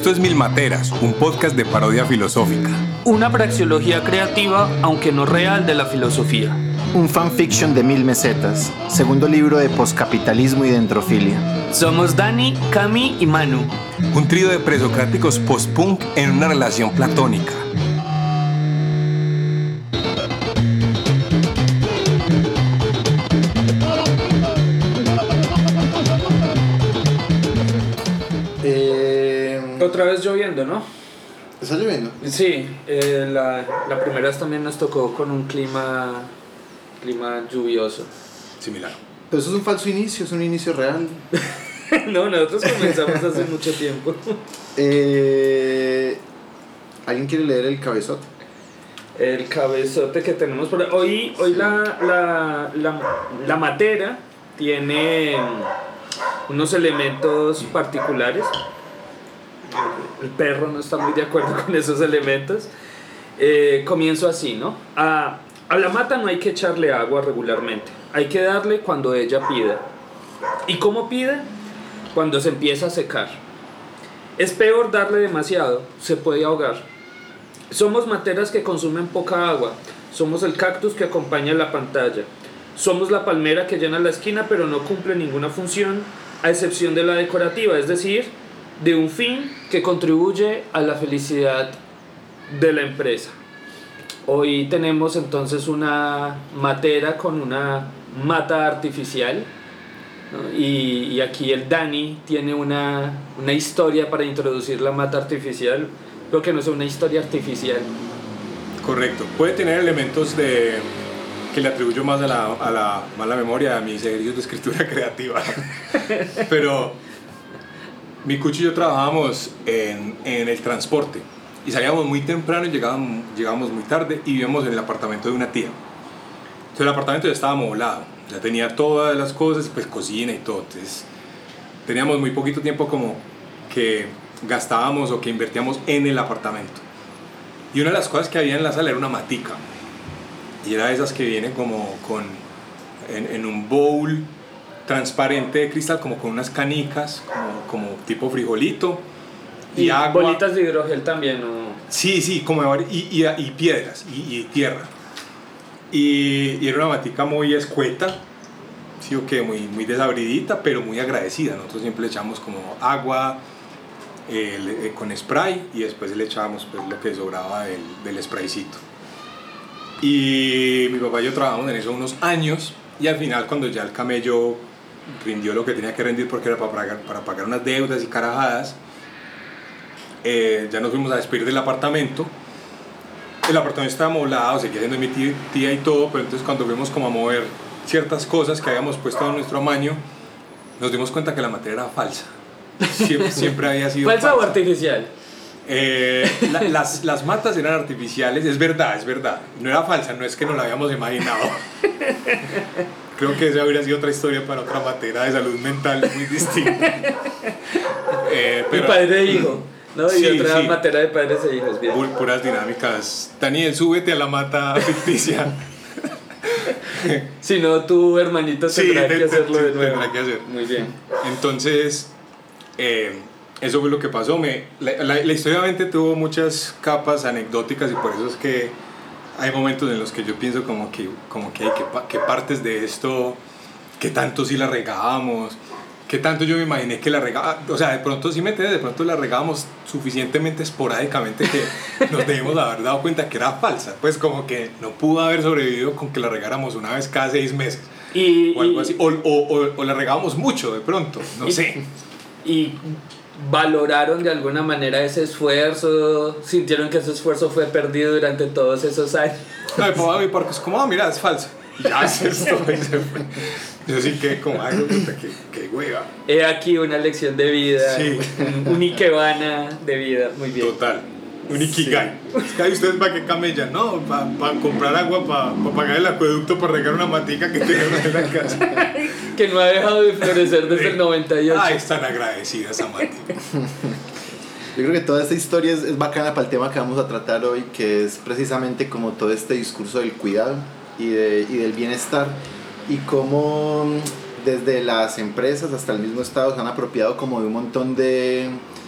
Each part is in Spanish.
Esto es Mil Materas, un podcast de parodia filosófica. Una praxeología creativa, aunque no real, de la filosofía. Un fanfiction de 1000 mesetas, segundo libro de poscapitalismo y dentrofilia. Somos Dani, Cami y Manu. Un trío de presocráticos post-punk en una relación platónica. Otra vez lloviendo, ¿no? ¿Está lloviendo? Sí, la primera vez también nos tocó con un clima lluvioso. Similar. Pero eso es un falso inicio, es un inicio real. No, nosotros comenzamos hace mucho tiempo. ¿Alguien quiere leer el cabezote? El cabezote que tenemos por hoy la matera tiene unos elementos particulares. El perro no está muy de acuerdo con esos elementos. Comienzo así, ¿no? A la mata no hay que echarle agua regularmente. Hay que darle cuando ella pida. ¿Y cómo pide? Cuando se empieza a secar. Es peor darle demasiado, se puede ahogar. Somos materas que consumen poca agua. Somos el cactus que acompaña la pantalla. Somos la palmera que llena la esquina pero no cumple ninguna función, a excepción de la decorativa, es decir, de un fin que contribuye a la felicidad de la empresa. Hoy tenemos entonces una matera con una mata artificial, ¿no? Y aquí el Dani tiene una historia para introducir la mata artificial. Creo que no es una historia artificial. Correcto. Puede tener elementos que le atribuyo más a la mala memoria, a mis ejercicios de escritura creativa. Pero mi cucho y yo trabajábamos en el transporte y salíamos muy temprano y llegábamos muy tarde y vivíamos en el apartamento de una tía. Entonces el apartamento ya estaba amoblado, ya tenía todas las cosas, pues cocina y todo. Entonces teníamos muy poquito tiempo como que gastábamos o que invertíamos en el apartamento. Y una de las cosas que había en la sala era una matica. Y era de esas que vienen como en un bowl transparente de cristal, como con unas canicas, como tipo frijolito, y agua. Bolitas de hidrogel también, ¿no? Sí, como y piedras, y tierra. Y era una matica muy escueta, sí, okay, muy desabridita, pero muy agradecida. Nosotros siempre le echamos como agua con spray, y después le echábamos pues lo que sobraba del spraycito. Y mi papá y yo trabajamos en eso unos años, y al final, cuando ya el camello rindió lo que tenía que rendir, porque era para pagar unas deudas y carajadas, ya nos fuimos a despedir del apartamento. El apartamento estaba amoblado, seguía siendo mi tía y todo, pero entonces cuando fuimos como a mover ciertas cosas que habíamos puesto en nuestro amaño, nos dimos cuenta que la materia era falsa. Siempre había sido ¿Falsa o artificial? Las matas eran artificiales, es verdad, no era falsa, no es que nos la habíamos imaginado. Creo que esa habría sido otra historia para otra materia de salud mental muy distinta. Pero, padre e hijo, ¿no? Sí, y otra sí. materia de padres e hijos, bien. Puras dinámicas. Daniel, súbete a la mata ficticia. Si no, tu hermanito tendrá que hacerlo de nuevo. Tendrá que hacer. Muy bien. Entonces, eso fue lo que pasó. La historia obviamente tuvo muchas capas anecdóticas, y por eso es que hay momentos en los que yo pienso como que hay partes de esto, que tanto sí la regábamos, que tanto yo me imaginé que la regábamos. O sea, de pronto sí me entiendes, de pronto la regábamos suficientemente esporádicamente que nos debimos haber dado cuenta que era falsa. Pues como que no pudo haber sobrevivido con que la regáramos una vez cada 6 meses o algo así, o la regábamos mucho de pronto, no sé. Y valoraron de alguna manera ese esfuerzo, sintieron que ese esfuerzo fue perdido durante todos esos años. No, porque es como, mira, es falso. Ya es esto, y se fue. Yo sí que como algo que hueva. He aquí una lección de vida, sí. un ikebana de vida, muy bien. Total, un ikigai. Sí. ¿Ustedes para qué camellan? No, para comprar agua, para pagar el acueducto, para regar una matica que tenemos en la casa. Que no ha dejado de florecer desde el 98. Ay, es tan agradecida esa matica. Yo creo que toda esta historia es bacana para el tema que vamos a tratar hoy, que es precisamente como todo este discurso del cuidado y del bienestar, y cómo desde las empresas hasta el mismo Estado se han apropiado como de un montón de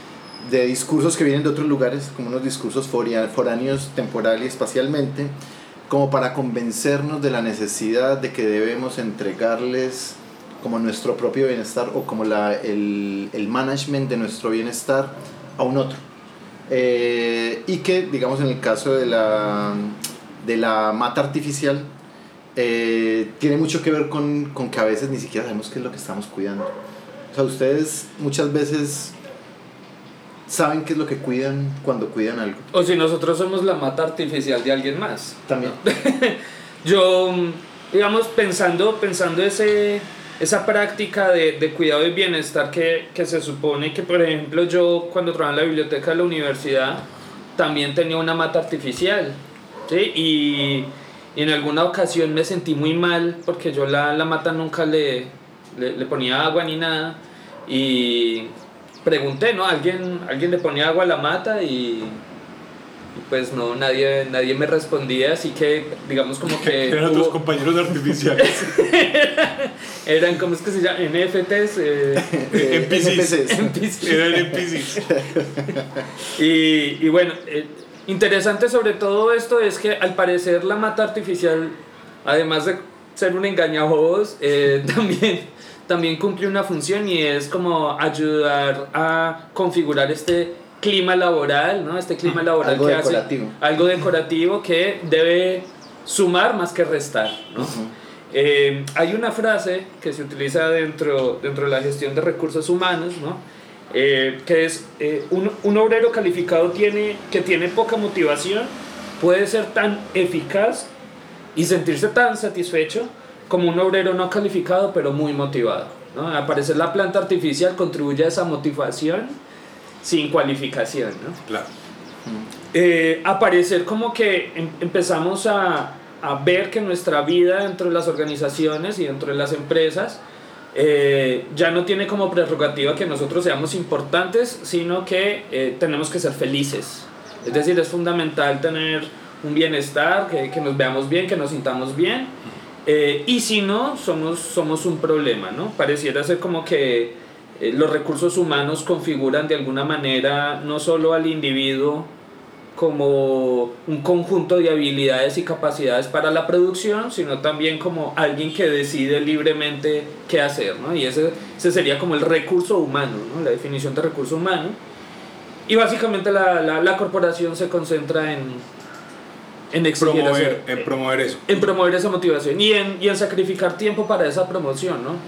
discursos que vienen de otros lugares, como unos discursos foráneos temporal y espacialmente, como para convencernos de la necesidad de que debemos entregarles como nuestro propio bienestar o como el management de nuestro bienestar a un otro. Y que, digamos, en el caso de la mata artificial, tiene mucho que ver con que a veces ni siquiera sabemos qué es lo que estamos cuidando. O sea, ustedes muchas veces saben qué es lo que cuidan cuando cuidan algo. O si nosotros somos la mata artificial de alguien más. También. Yo, digamos, pensando esa práctica de cuidado y bienestar que se supone que, por ejemplo, yo cuando trabajaba en la biblioteca de la universidad también tenía una mata artificial, ¿sí? Y en alguna ocasión me sentí muy mal porque yo la mata nunca le ponía agua ni nada, y pregunté, ¿no? ¿Alguien le ponía agua a la mata? Y pues no, nadie me respondía, así que digamos como que eran tus compañeros artificiales. eran, ¿cómo es que se llama? NFTs, NPCs. Eran NPCs. y bueno, interesante sobre todo esto es que al parecer la mata artificial, además de ser un engañabobos, también cumple una función, y es como ayudar a configurar este clima laboral, ¿no? Este clima laboral algo que decorativo. hace algo decorativo que debe sumar más que restar, ¿no? Hay una frase que se utiliza dentro de la gestión de recursos humanos, ¿no? Que es un obrero calificado que tiene poca motivación puede ser tan eficaz y sentirse tan satisfecho como un obrero no calificado pero muy motivado, ¿no? Aparecer la planta artificial contribuye a esa motivación sin cualificación, ¿no? Claro. Aparecer como que empezamos a ver que nuestra vida dentro de las organizaciones y dentro de las empresas ya no tiene como prerrogativa que nosotros seamos importantes, sino que tenemos que ser felices. Es decir, es fundamental tener un bienestar, que nos veamos bien, que nos sintamos bien, y si no, somos un problema, ¿no? Pareciera ser como que los recursos humanos configuran de alguna manera no solo al individuo como un conjunto de habilidades y capacidades para la producción, sino también como alguien que decide libremente qué hacer, ¿no? Y ese sería como el recurso humano, ¿no? La definición de recurso humano. Y básicamente la corporación se concentra en exigir promover eso. En promover esa motivación y en sacrificar tiempo para esa promoción, ¿no?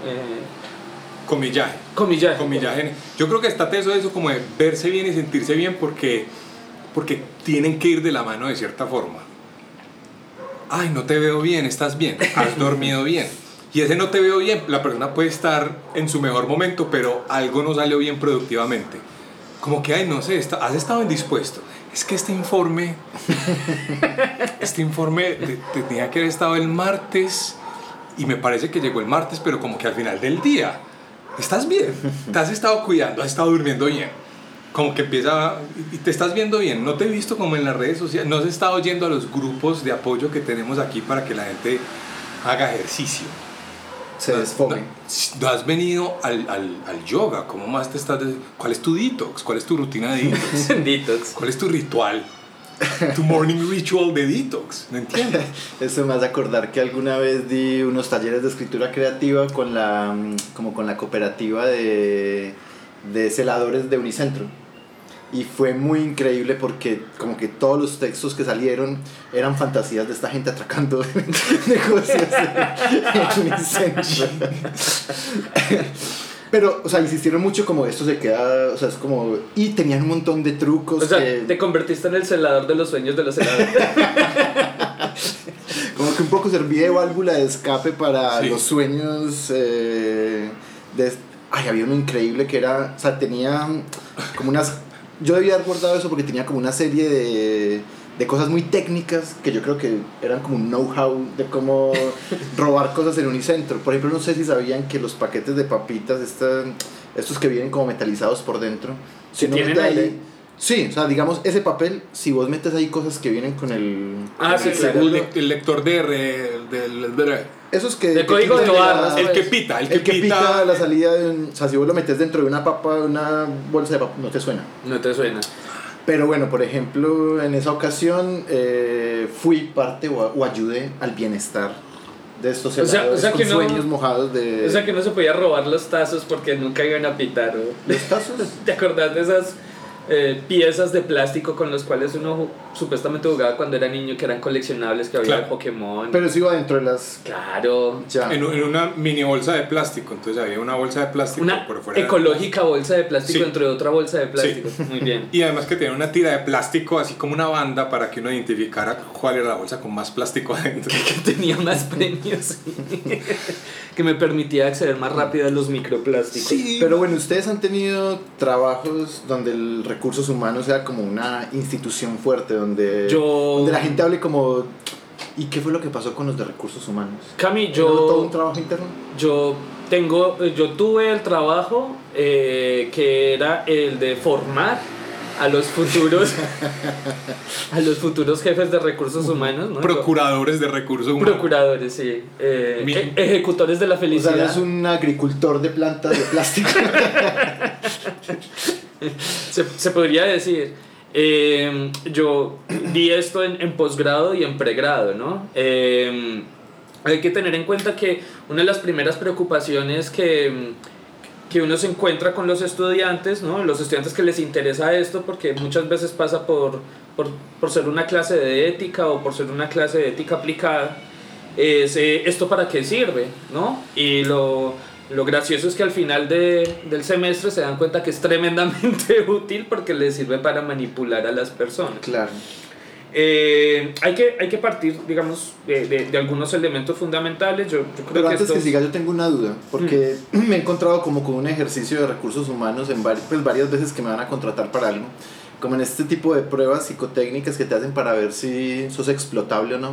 Comillaje. Yo creo que está teso eso como de verse bien y sentirse bien porque tienen que ir de la mano de cierta forma. Ay, no te veo bien, estás bien, has dormido bien. Y ese no te veo bien, la persona puede estar en su mejor momento, pero algo no salió bien productivamente. Como que, ay, no sé, has estado indispuesto. Es que este informe tenía que haber estado el martes y me parece que llegó el martes, pero como que al final del día. ¿Estás bien? ¿Te has estado cuidando? ¿Has estado durmiendo bien? Como que empieza y te estás viendo bien. No te he visto como en las redes sociales. No has estado yendo a los grupos de apoyo que tenemos aquí para que la gente haga ejercicio. Se desfogue. No has venido al yoga. ¿Cómo más te estás? ¿Cuál es tu detox? ¿Cuál es tu rutina de detox? Detox. ¿Cuál es tu ritual? Tu morning ritual de detox. No entiendo. Eso me hace acordar que alguna vez di unos talleres de escritura creativa con la cooperativa de celadores de Unicentro. Y fue muy increíble porque como que todos los textos que salieron eran fantasías de esta gente atracando negocios en Unicentro. Pero, o sea, insistieron mucho como esto se queda, o sea, es como... Y tenían un montón de trucos. O sea, te convertiste en el celador de los sueños de los celadores. Como que un poco servía de válvula de escape para los sueños Ay, había uno increíble que era... O sea, tenía como unas... Yo debía haber guardado eso porque tenía como una serie de cosas muy técnicas que yo creo que eran como un know-how de cómo robar cosas en Unicentro. Por ejemplo, no sé si sabían que los paquetes de papitas, estos que vienen como metalizados por dentro, si no tienen aire. Ahí, sí, o sea, digamos, ese papel, si vos metes ahí cosas que vienen con el... Ah, sí, claro. El lector Esos que... De código de barras. El que pita, El que pita la salida de un... O sea, si vos lo metes dentro de una papa, una bolsa de papa, no te suena. No te suena. Pero bueno, por ejemplo, en esa ocasión fui parte o ayudé al bienestar de estos helados con sueños mojados de... O sea que no se podía robar los tazos porque nunca iban a pitar. ¿Los tazos? ¿Te acordás de esas piezas de plástico con las cuales uno supuestamente jugaba cuando era niño, que eran coleccionables, que había Claro. de Pokémon? Pero eso iba dentro de las... Claro. Ya. En una mini bolsa de plástico, entonces había una bolsa de plástico Una por fuera. ecológica bolsa de plástico Sí. dentro de otra bolsa de plástico. Muy bien. Y además que tenía una tira de plástico, así como una banda, para que uno identificara cuál era la bolsa con más plástico adentro. Que tenía más premios. Que me permitía acceder más rápido a los microplásticos. Sí. Pero bueno, ustedes han tenido trabajos donde el recursos humanos sea como una institución fuerte, donde la gente hable como... ¿Y qué fue lo que pasó con los de recursos humanos? Cami, ¿Era todo un trabajo interno? Yo tuve el trabajo que era el de formar a los futuros jefes de recursos humanos, ¿no? Procuradores de recursos humanos. Procuradores, sí. Ejecutores de la O felicidad. sea, es un agricultor de plantas de plástico. se podría decir. Yo di esto en posgrado y en pregrado, ¿no? Hay que tener en cuenta que una de las primeras preocupaciones que uno se encuentra con los estudiantes, ¿no? Los estudiantes que les interesa esto, porque muchas veces pasa por ser una clase de ética o por ser una clase de ética aplicada, es esto para qué sirve, ¿no? Y lo gracioso es que al final del semestre se dan cuenta que es tremendamente útil porque les sirve para manipular a las personas. Claro. Hay que partir, digamos, de algunos elementos fundamentales. Yo creo Pero que antes que siga, yo tengo una duda, porque me he encontrado como con un ejercicio de recursos humanos en varias veces que me van a contratar para algo, como en este tipo de pruebas psicotécnicas que te hacen para ver si sos explotable o no.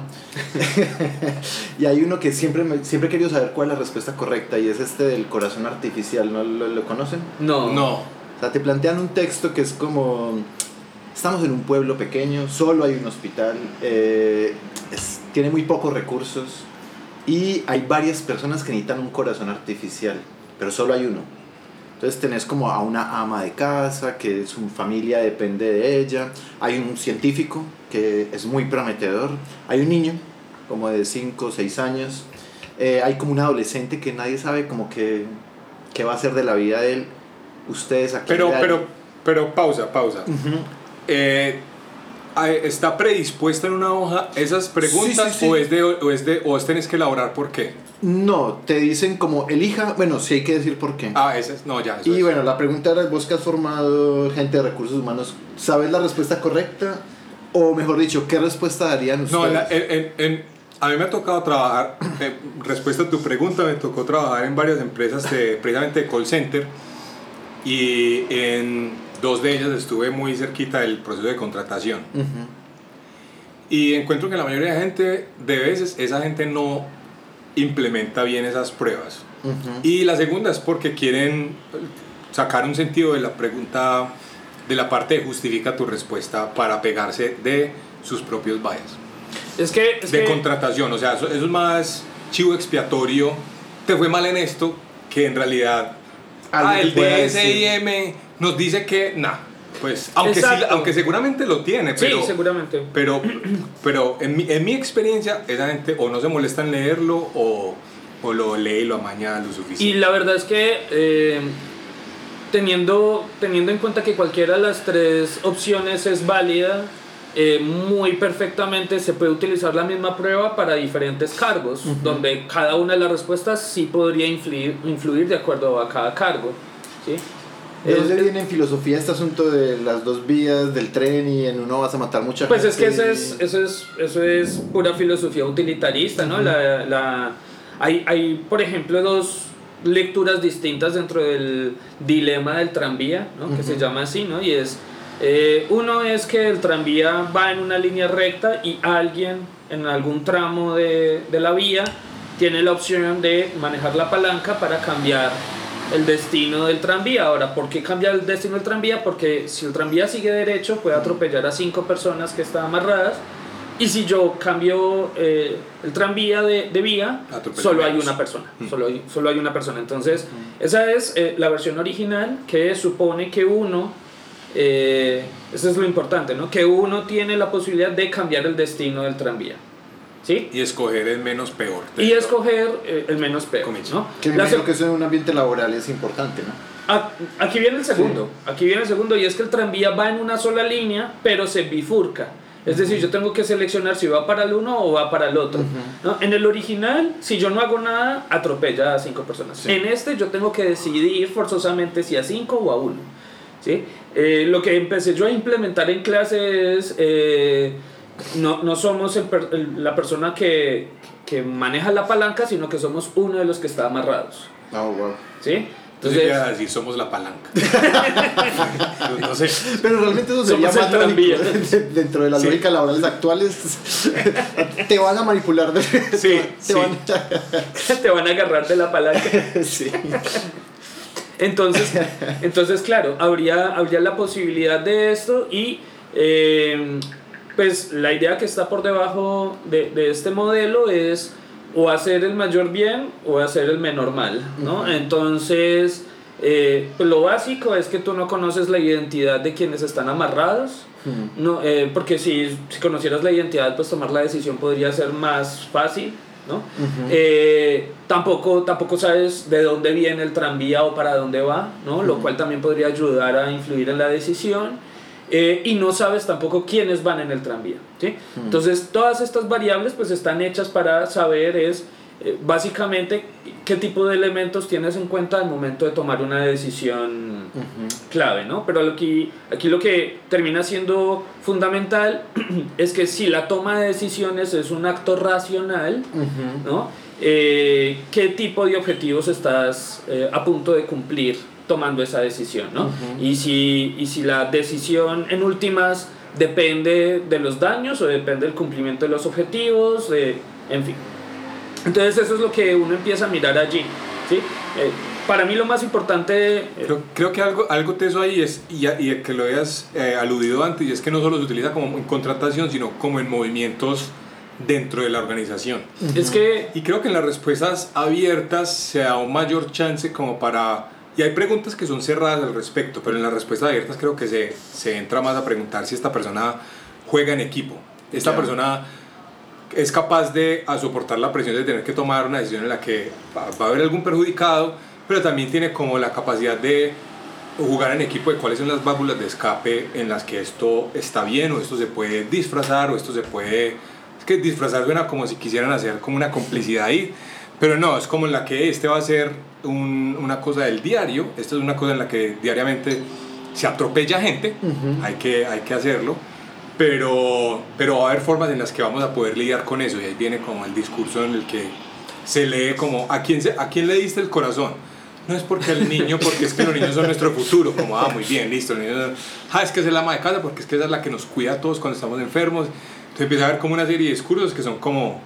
Y hay uno que siempre he querido saber cuál es la respuesta correcta, y es este del corazón artificial. ¿No lo conocen? No. O sea, te plantean un texto que es como... Estamos en un pueblo pequeño, solo hay un hospital, tiene muy pocos recursos y hay varias personas que necesitan un corazón artificial, pero solo hay uno. Entonces tenés como a una ama de casa, que su familia depende de ella, hay un científico que es muy prometedor, hay un niño como de 5 o 6 años, hay como un adolescente que nadie sabe como que qué va a hacer de la vida de él. Ustedes aquí... Pero pausa. Uh-huh. ¿Está predispuesta en una hoja esas preguntas? Sí. ¿O tenés que elaborar por qué? No, te dicen como elija, bueno, sí hay que decir por qué. Y bueno, la pregunta era, vos que has formado gente de recursos humanos, ¿sabes la respuesta correcta? O mejor dicho, ¿qué respuesta darían ustedes? A mí me ha tocado trabajar, respuesta a tu pregunta, me tocó trabajar en varias empresas precisamente de call center, y en 2 de ellas estuve muy cerquita del proceso de contratación. Uh-huh. Y encuentro que la mayoría de gente, de veces, esa gente no implementa bien esas pruebas. Uh-huh. Y la segunda es porque quieren sacar un sentido de la pregunta, de la parte de justifica tu respuesta, para pegarse de sus propios bias. Contratación, o sea, eso es más chivo expiatorio. Te fue mal en esto, que en realidad el DSIM nos dice que pues aunque seguramente lo tiene, pero, sí, seguramente. pero en mi experiencia esa gente o no se molesta en leerlo o lo lee y lo amaña lo suficiente. Y la verdad es que teniendo en cuenta que cualquiera de las 3 opciones es válida, muy perfectamente se puede utilizar la misma prueba para diferentes cargos, uh-huh, donde cada una de las respuestas sí podría influir de acuerdo a cada cargo, ¿sí? ¿De dónde viene en filosofía este asunto de las 2 vías del tren y en uno vas a matar mucha gente? Pues es que eso es pura filosofía utilitarista, ¿no? Uh-huh. Hay, por ejemplo, 2 lecturas distintas dentro del dilema del tranvía, ¿no? Uh-huh. Que se llama así, ¿no? Y es... uno es que el tranvía va en una línea recta y alguien en algún tramo de la vía tiene la opción de manejar la palanca para cambiar el destino del tranvía. Ahora, ¿por qué cambiar el destino del tranvía? Porque si el tranvía sigue derecho puede atropellar a 5 personas que están amarradas, Y si yo cambio el tranvía de vía, solo hay una persona. Solo hay una persona. Entonces, esa es la versión original, que supone que uno, eso es lo importante, ¿no? Que uno tiene la posibilidad de cambiar el destino del tranvía. ¿Sí? Y escoger el menos peor. Y escoger el menos peor, ¿no? Que me imagino que eso en un ambiente laboral es importante, ¿no? Aquí viene el segundo. Aquí viene el segundo, y es que el tranvía va en una sola línea, pero se bifurca. Es decir, yo tengo que seleccionar si va para el uno o va para el otro, ¿no? En el original, si yo no hago nada, atropella a 5 personas. En este yo tengo que decidir forzosamente si a 5 o a 1. ¿Sí? Lo que empecé yo a implementar en clase es, no somos la persona que maneja la palanca, sino que somos uno de los que está amarrados. Oh, wow. ¿Sí? Entonces, así somos la palanca. No sé. Pero realmente eso sería más lógico. Dentro de las lógicas laborales actuales, te van a manipular. Te van a agarrar de la palanca. Sí. Entonces, claro, habría la posibilidad de esto, y pues la idea que está por debajo de este modelo es o hacer el mayor bien o hacer el menor mal, ¿no? Entonces, pues lo básico es que tú no conoces la identidad de quienes están amarrados, ¿no? Porque si conocieras la identidad, pues tomar la decisión podría ser más fácil, ¿no? Tampoco sabes de dónde viene el tranvía o para dónde va, ¿no? Lo cual también podría ayudar a influir en la decisión. Y no sabes tampoco quiénes van en el tranvía, ¿sí? Entonces todas estas variables pues están hechas para saber básicamente qué tipo de elementos tienes en cuenta al momento de tomar una decisión clave, ¿no? Pero aquí lo que termina siendo fundamental es que si la toma de decisiones es un acto racional, ¿no? ¿Qué tipo de objetivos estás a punto de cumplir tomando esa decisión, ¿no? Y si la decisión en últimas depende de los daños o depende del cumplimiento de los objetivos, en fin. Entonces eso es lo que uno empieza a mirar allí, ¿sí? Para mí lo más importante... Creo que algo teso ahí es, y que lo hayas aludido antes, y es que no solo se utiliza como en contratación, sino como en movimientos dentro de la organización. Y creo que en las respuestas abiertas se da un mayor chance como para... Y hay preguntas que son cerradas al respecto, pero en las respuestas abiertas creo que se entra más a preguntar si esta persona juega en equipo. Esta persona es capaz de soportar la presión de tener que tomar una decisión en la que va a haber algún perjudicado, pero también tiene como la capacidad de jugar en equipo, de cuáles son las válvulas de escape en las que esto está bien, o esto se puede disfrazar, o esto se puede... Es que disfrazar suena como si quisieran hacer como una complicidad ahí, pero no, es como en la que va a ser una cosa del diario. Esta es una cosa en la que diariamente se atropella gente, hay que hacerlo, pero va a haber formas en las que vamos a poder lidiar con eso, y ahí viene como el discurso en el que se lee como ¿a quién le diste el corazón? No es porque el niño, porque es que los niños son nuestro futuro, como muy bien, listo, los niños, es que esa es la ama de casa, porque es que esa es la que nos cuida a todos cuando estamos enfermos. Entonces empieza a haber como una serie de discursos que son como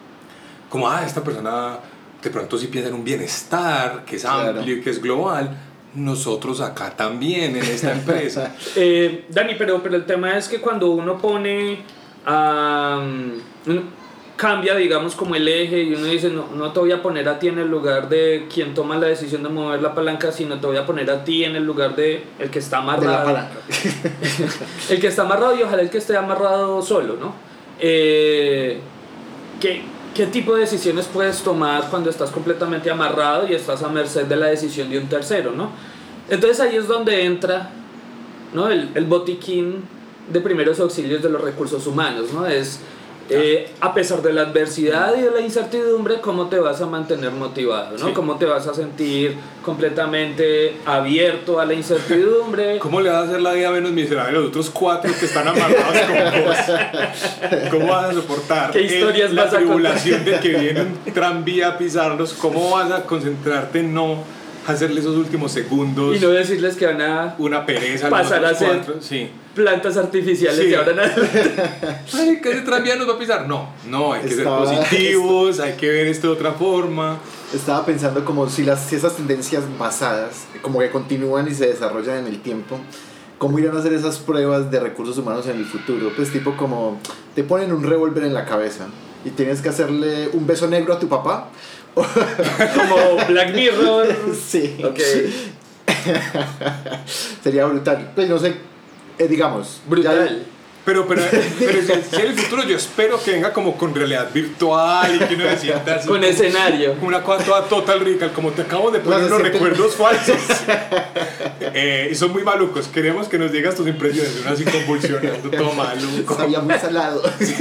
esta persona de pronto sí piensa en un bienestar que es amplio y que es global. Nosotros acá también en esta empresa. Dani, pero el tema es que cuando uno pone cambia, digamos, como el eje, y uno dice, no te voy a poner a ti en el lugar de quien toma la decisión de mover la palanca, sino te voy a poner a ti en el lugar de el que está amarrado. De la palanca. El que está amarrado, y ojalá el que esté amarrado solo, ¿no? ¿Qué tipo de decisiones puedes tomar cuando estás completamente amarrado y estás a merced de la decisión de un tercero, ¿no? Entonces ahí es donde entra, ¿no? el botiquín de primeros auxilios de los recursos humanos, ¿no? Es a pesar de la adversidad y de la incertidumbre, ¿cómo te vas a mantener motivado, ¿no? Sí. ¿Cómo te vas a sentir completamente abierto a la incertidumbre? ¿Cómo le vas a hacer la vida menos miserable a los otros 4 que están amarrados con vos? ¿Cómo vas a soportar ¿qué historias la vas a tribulación de que viene un tranvía a pisarlos? ¿Cómo vas a concentrarte en no hacerle esos últimos segundos? Y no decirles que van a una pereza pasar a ser plantas artificiales, y ahora nada. Ay, que ese tranvía nos va a pisar. No, hay que ser positivos, hay que ver esto de otra forma. Estaba pensando como si esas tendencias basadas como que continúan y se desarrollan en el tiempo, cómo irán a hacer esas pruebas de recursos humanos en el futuro. Pues tipo como te ponen un revólver en la cabeza y tienes que hacerle un beso negro a tu papá. Como Black Mirror. Sí. Ok. Sería brutal. Pues no sé, digamos. Brutal. Pero si en el futuro yo espero que venga como con realidad virtual y que uno se sienta así. Con escenario. Una cosa toda total rica, como te acabo de poner unos recuerdos falsos. Y son muy malucos. Queremos que nos digas tus impresiones. Uno así convulsionando, todo maluco. Sabía muy salado.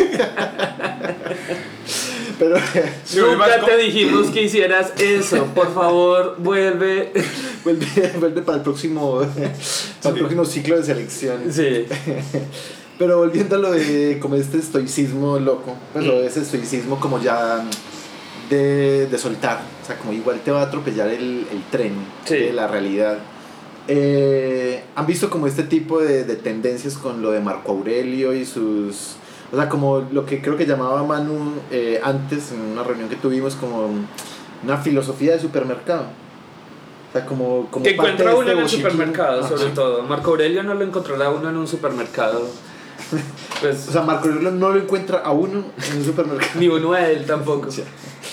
Pero nunca te dijimos que hicieras eso. Por favor, vuelve para el próximo ciclo de selección. Sí. Pero volviendo a lo de como este estoicismo loco, pues lo de ese estoicismo como ya de soltar, o sea, como igual te va a atropellar el tren de la realidad. ¿Han visto como este tipo de tendencias con lo de Marco Aurelio y sus... O sea, como lo que creo que llamaba Manu antes en una reunión que tuvimos como una filosofía de supermercado? O sea, como que encuentra uno en el bochiquín. Supermercado, sobre todo. Marco Aurelio no lo encontrará uno en un supermercado. Pues, o sea, Marco Aurelio no lo encuentra a uno en un supermercado. Ni uno a él tampoco. Sí.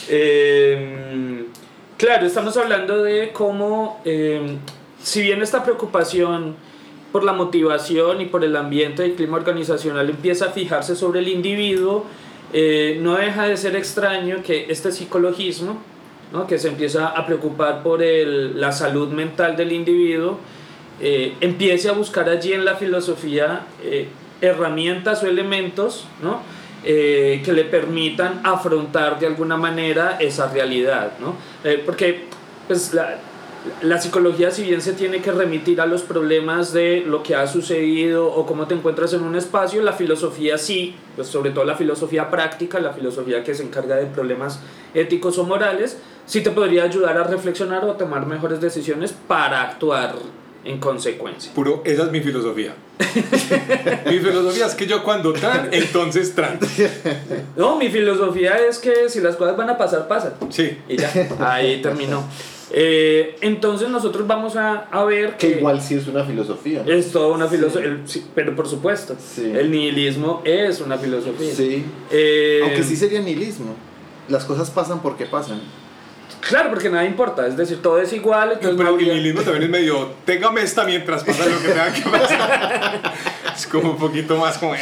Claro, estamos hablando de cómo, si bien esta preocupación por la motivación y por el ambiente y clima organizacional empieza a fijarse sobre el individuo, no deja de ser extraño que este psicologismo, ¿no?, que se empieza a preocupar por la salud mental del individuo, empiece a buscar allí en la filosofía herramientas o elementos, ¿no?, que le permitan afrontar de alguna manera esa realidad, ¿no? Porque pues, la psicología, si bien se tiene que remitir a los problemas de lo que ha sucedido o cómo te encuentras en un espacio, la filosofía sí, pues sobre todo la filosofía práctica, la filosofía que se encarga de problemas éticos o morales, sí te podría ayudar a reflexionar o a tomar mejores decisiones para actuar en consecuencia. Esa es mi filosofía. Mi filosofía es que yo cuando entonces tran. No, mi filosofía es que si las cosas van a pasar, pasan. Sí. Y ya, ahí terminó. Entonces nosotros vamos a ver que igual sí es una filosofía, ¿no? Es toda una filosofía, sí, pero por supuesto, sí. El nihilismo es una filosofía. Sí. Aunque sí sería nihilismo. Las cosas pasan porque pasan. Claro, porque nada importa, es decir, todo es igual. Entonces pero el nihilismo también es medio, téngame esta mientras pasa lo que tenga que pasar. Es como un poquito más como,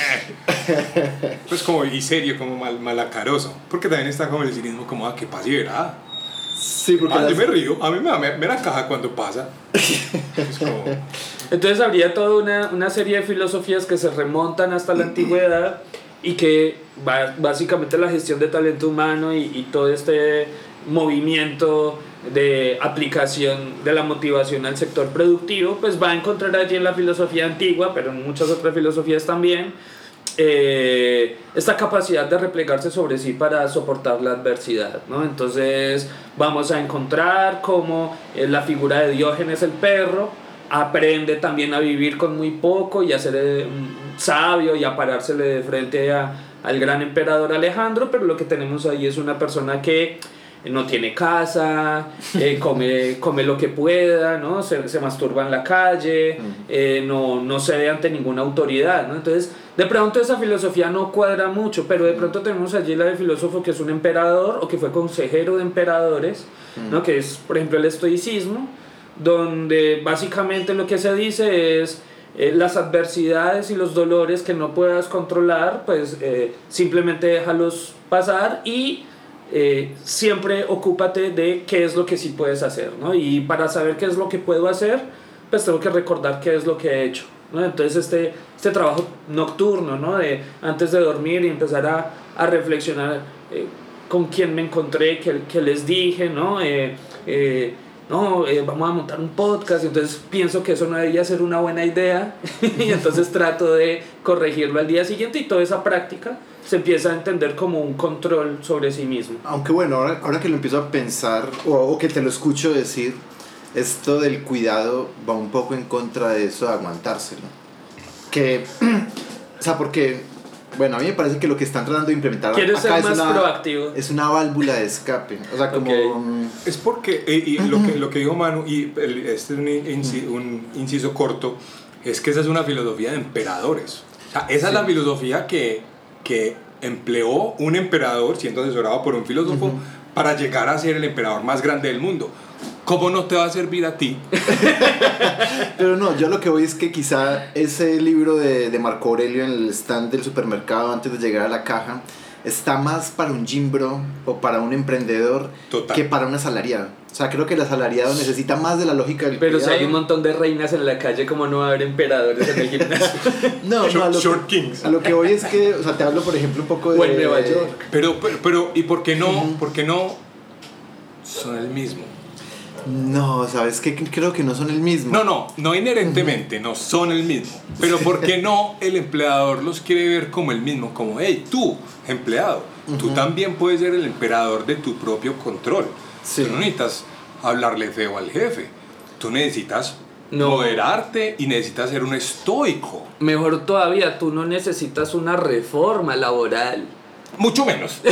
pues como y serio, como malacaroso. Porque también está como el cinismo como, que pase y verá. Sí, porque yo me río, a mí me da caja cuando pasa. Es como... Entonces habría toda una serie de filosofías que se remontan hasta la antigüedad y que básicamente la gestión de talento humano y todo este movimiento de aplicación de la motivación al sector productivo pues va a encontrar allí en la filosofía antigua, pero en muchas otras filosofías también, esta capacidad de replegarse sobre sí para soportar la adversidad, ¿no? Entonces vamos a encontrar cómo la figura de Diógenes el perro aprende también a vivir con muy poco y a ser sabio y a parársele de frente al gran emperador Alejandro, pero lo que tenemos ahí es una persona que no tiene casa, come lo que pueda, ¿no? Se masturba en la calle, no cede ante ninguna autoridad, ¿no? Entonces, de pronto esa filosofía no cuadra mucho, pero de pronto tenemos allí la del filósofo que es un emperador o que fue consejero de emperadores, ¿no? Que es, por ejemplo, el estoicismo, donde básicamente lo que se dice es las adversidades y los dolores que no puedas controlar, pues simplemente déjalos pasar y siempre ocúpate de qué es lo que sí puedes hacer, ¿no? Y para saber qué es lo que puedo hacer, pues tengo que recordar qué es lo que he hecho, ¿no? Entonces este trabajo nocturno, ¿no? De antes de dormir y empezar a reflexionar con quién me encontré, qué les dije, ¿no? Vamos a montar un podcast, entonces pienso que eso no debería ser una buena idea y entonces trato de corregirlo al día siguiente y toda esa práctica se empieza a entender como un control sobre sí mismo. Aunque bueno, ahora que lo empiezo a pensar o que te lo escucho decir, esto del cuidado va un poco en contra de eso de aguantárselo. O sea, porque, bueno, a mí me parece que lo que están tratando de implementar ¿Quieres acá ser más proactivo? Es una válvula de escape. O sea, como... Okay. Es porque, y lo que dijo Manu, y este es un inciso corto, es que esa es una filosofía de emperadores. O sea, esa es la filosofía que empleó un emperador siendo asesorado por un filósofo para llegar a ser el emperador más grande del mundo. ¿Cómo no te va a servir a ti? Pero no, yo lo que voy es que quizá ese libro de Marco Aurelio en el stand del supermercado antes de llegar a la caja está más para un gym bro o para un emprendedor que para un asalariado. O sea, creo que el asalariado necesita más de la lógica del Pero cuidado. si hay un montón de reinas en la calle, ¿cómo no va a haber emperadores en el gimnasio? No, Short Kings. A lo que voy es que, o sea, te hablo por ejemplo un poco de... O en Nueva York. Pero ¿y por qué no? ¿Por qué no son el mismo? No, ¿sabes qué? Creo que no son el mismo. No inherentemente, no son el mismo. Pero ¿por qué no el empleador los quiere ver como el mismo? Como, hey, tú, empleado, tú también puedes ser el emperador de tu propio control. Sí. Tú no necesitas hablarle feo al jefe. Tú necesitas No. moderarte y necesitas ser un estoico. Mejor todavía, tú no necesitas una reforma laboral. Mucho menos.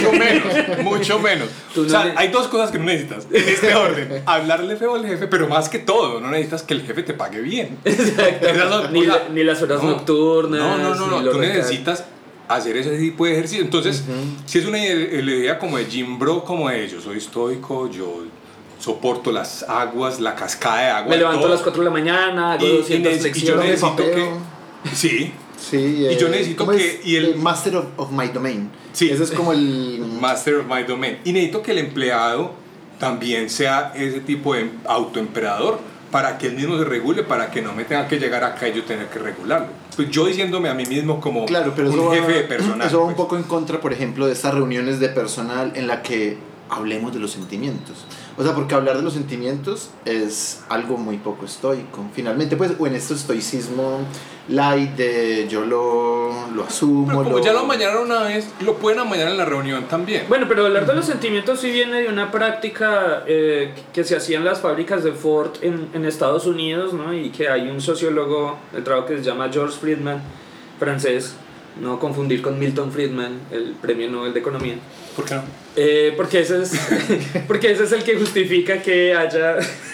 Tú O sea, no hay dos cosas que no necesitas en este orden. Hablarle feo al jefe, pero más que todo, no necesitas que el jefe te pague bien. Exacto. Ni las horas nocturnas. No. ni los Tú recargos. necesitas hacer ese tipo de ejercicio. Entonces, si es una idea como de gym bro, como de yo soy estoico, yo soporto las aguas, la cascada de agua. Me levanto todo. a las 4 de la mañana, hago 200 y yo flexiones. necesito papeo. que... Sí. Sí, Y yo necesito ¿cómo que- es? y el- Master of my domain. Sí. Ese es como el... Master of my domain. Y necesito que el empleado también sea ese tipo de autoemperador para que él mismo se regule, para que no me tenga que llegar acá y yo tener que regularlo. Pues yo diciéndome a mí mismo como Claro, pero un eso jefe de va, personal. eso va un pues. poco en contra, por ejemplo, de estas reuniones de personal en la que hablemos de los sentimientos. O sea, porque hablar de los sentimientos es algo muy poco estoico. Finalmente, pues, o en este estoicismo light de yo lo asumo. Pero como ya lo amañaron una vez, lo pueden amañar en la reunión también. Bueno, pero hablar de los sentimientos sí viene de una práctica que se hacía en las fábricas de Ford en Estados Unidos, ¿no? Y que hay un sociólogo del trabajo que se llama George Friedman, francés, no confundir con Milton Friedman, el premio Nobel de Economía. ¿Por qué no? Porque ese es el que justifica que haya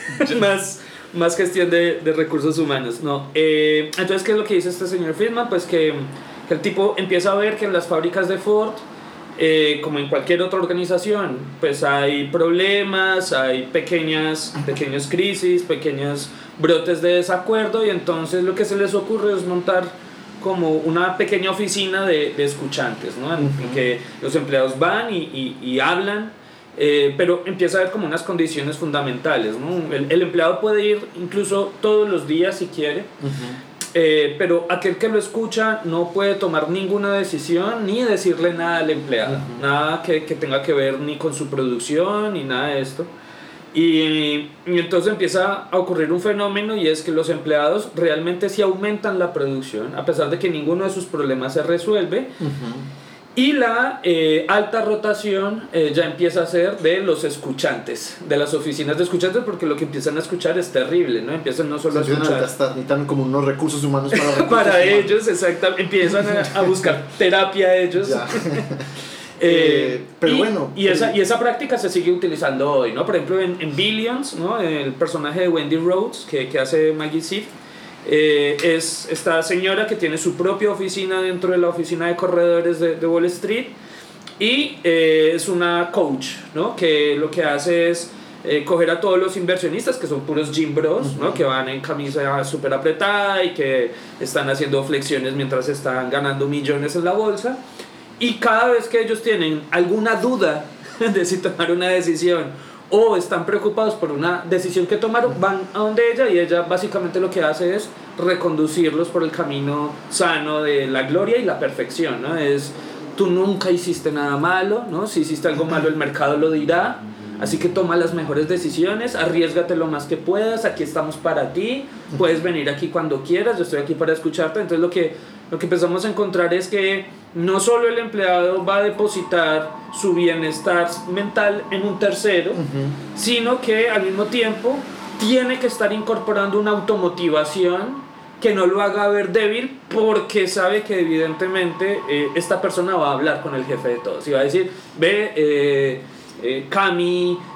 más gestión de recursos humanos, ¿no? Entonces, ¿qué es lo que dice este señor Friedman? Pues que el tipo empieza a ver que en las fábricas de Ford, como en cualquier otra organización, pues hay problemas, hay pequeñas crisis, pequeños brotes de desacuerdo, y entonces lo que se les ocurre es montar como una pequeña oficina de escuchantes, ¿no? En que los empleados van y hablan, pero empieza a haber como unas condiciones fundamentales, ¿no? El empleado puede ir incluso todos los días si quiere, pero aquel que lo escucha no puede tomar ninguna decisión ni decirle nada al empleado, nada que tenga que ver ni con su producción ni nada de esto. Y entonces empieza a ocurrir un fenómeno, y es que los empleados realmente sí aumentan la producción a pesar de que ninguno de sus problemas se resuelve. Y la alta rotación ya empieza a ser de los escuchantes, de las oficinas de escuchantes, porque lo que empiezan a escuchar es terrible, ¿no? Empiezan no solo a escuchar, necesitan como unos recursos humanos para recursos para humanos. ellos, exactamente, empiezan a buscar terapia ellos. Ya. Pero bueno, y esa práctica se sigue utilizando hoy, ¿no? Por ejemplo, en Billions, ¿no? El personaje de Wendy Rhodes que hace Maggie Siff, es esta señora que tiene su propia oficina dentro de la oficina de corredores de Wall Street, y es una coach, ¿no? Que lo que hace es coger a todos los inversionistas que son puros gym bros, ¿no? Que van en camisa súper apretada y que están haciendo flexiones mientras están ganando millones en la bolsa. Y cada vez que ellos tienen alguna duda de si tomar una decisión o están preocupados por una decisión que tomaron, van a donde ella, y ella básicamente lo que hace es reconducirlos por el camino sano de la gloria y la perfección, ¿no? Es, tú nunca hiciste nada malo, ¿no? Si hiciste algo malo, el mercado lo dirá, así que toma las mejores decisiones, arriésgate lo más que puedas, aquí estamos para ti, puedes venir aquí cuando quieras, yo estoy aquí para escucharte. Entonces lo que empezamos a encontrar es que no solo el empleado va a depositar su bienestar mental en un tercero, sino que al mismo tiempo tiene que estar incorporando una automotivación que no lo haga ver débil, porque sabe que evidentemente esta persona va a hablar con el jefe de todos y va a decir, ve, Cami,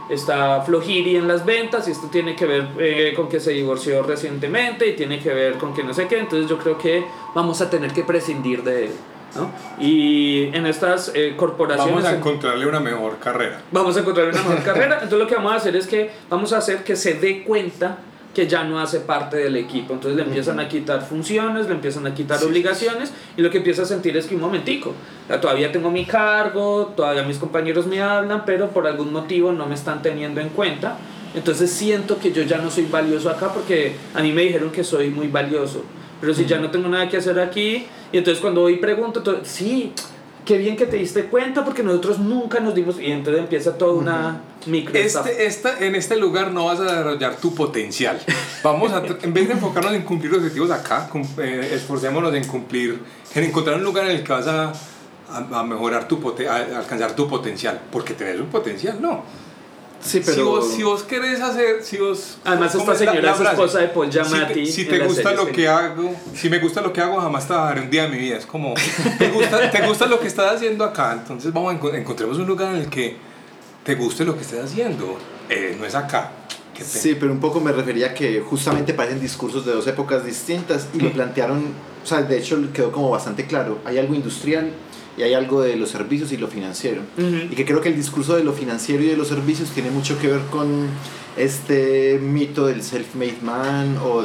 está flojiri en las ventas y esto tiene que ver con que se divorció recientemente y tiene que ver con que no sé qué, entonces yo creo que vamos a tener que prescindir de él, ¿no? Y en estas corporaciones vamos a encontrarle una mejor carrera. Entonces lo que vamos a hacer es que vamos a hacer que se dé cuenta que ya no hace parte del equipo, entonces le empiezan a quitar funciones, le empiezan a quitar obligaciones y lo que empieza a sentir es que un momentico, todavía tengo mi cargo, todavía mis compañeros me hablan, pero por algún motivo no me están teniendo en cuenta, entonces siento que yo ya no soy valioso acá porque a mí me dijeron que soy muy valioso, pero si ya no tengo nada que hacer aquí, y entonces cuando voy y pregunto, sí, qué bien que te diste cuenta porque nosotros nunca nos dimos, y entonces empieza toda una micro en este lugar no vas a desarrollar tu potencial. Vamos a, en vez de enfocarnos en cumplir objetivos acá, esforcémonos en encontrar un lugar en el que vas a mejorar a alcanzar tu potencial, porque tenés un potencial, ¿no? Sí, pero si vos querés hacer, además esta señora es esposa de Paul Giamatti. Si te gusta lo que hago, si me gusta lo que hago, jamás trabajaré un día de mi vida. Es como, te gusta lo que estás haciendo acá, entonces vamos encontremos un lugar en el que te guste lo que estés haciendo. No es acá. Sí, pero un poco me refería a que justamente parecen discursos de dos épocas distintas y lo plantearon, o sea, de hecho quedó como bastante claro. Hay algo industrial y hay algo de los servicios y lo financiero. Y que creo que el discurso de lo financiero y de los servicios tiene mucho que ver con este mito del self-made man o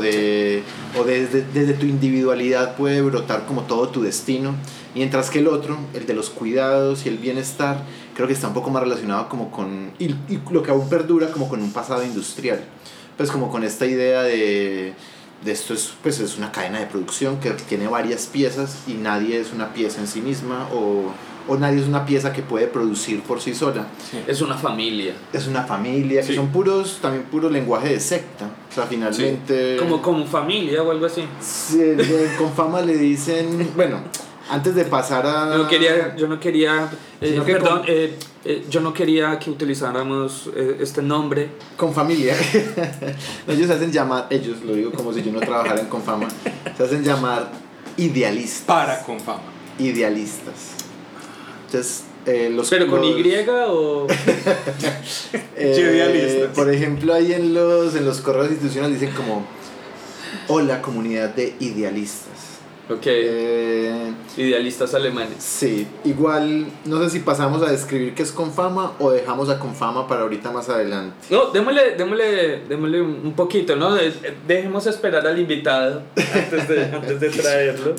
desde tu individualidad puede brotar como todo tu destino, mientras que el otro, el de los cuidados y el bienestar, creo que está un poco más relacionado como con, y lo que aún perdura como con un pasado industrial, pues como con esta idea de esto es una cadena de producción que tiene varias piezas y nadie es una pieza en sí misma o nadie es una pieza que puede producir por sí sola. Sí. Es una familia. Sí. Que son también puro lenguaje de secta. O sea, finalmente... Sí. Como familia o algo así. Sí, con fama le dicen... Bueno, antes de pasar a... Yo no quería que utilizáramos este nombre. Confamilia. Ellos se hacen llamar, lo digo como si yo no trabajara en Confama, se hacen llamar idealistas. Para Confama. Idealistas. Entonces, ¿Pero con Y o...? Idealistas. Por ejemplo, ahí en los correos institucionales dicen como: hola, comunidad de idealistas. Ok. Idealistas alemanes. Sí, igual no sé si pasamos a describir qué es Confama o dejamos a Confama para ahorita más adelante. No, démosle un poquito, ¿no? Dejemos esperar al invitado antes de traerlo.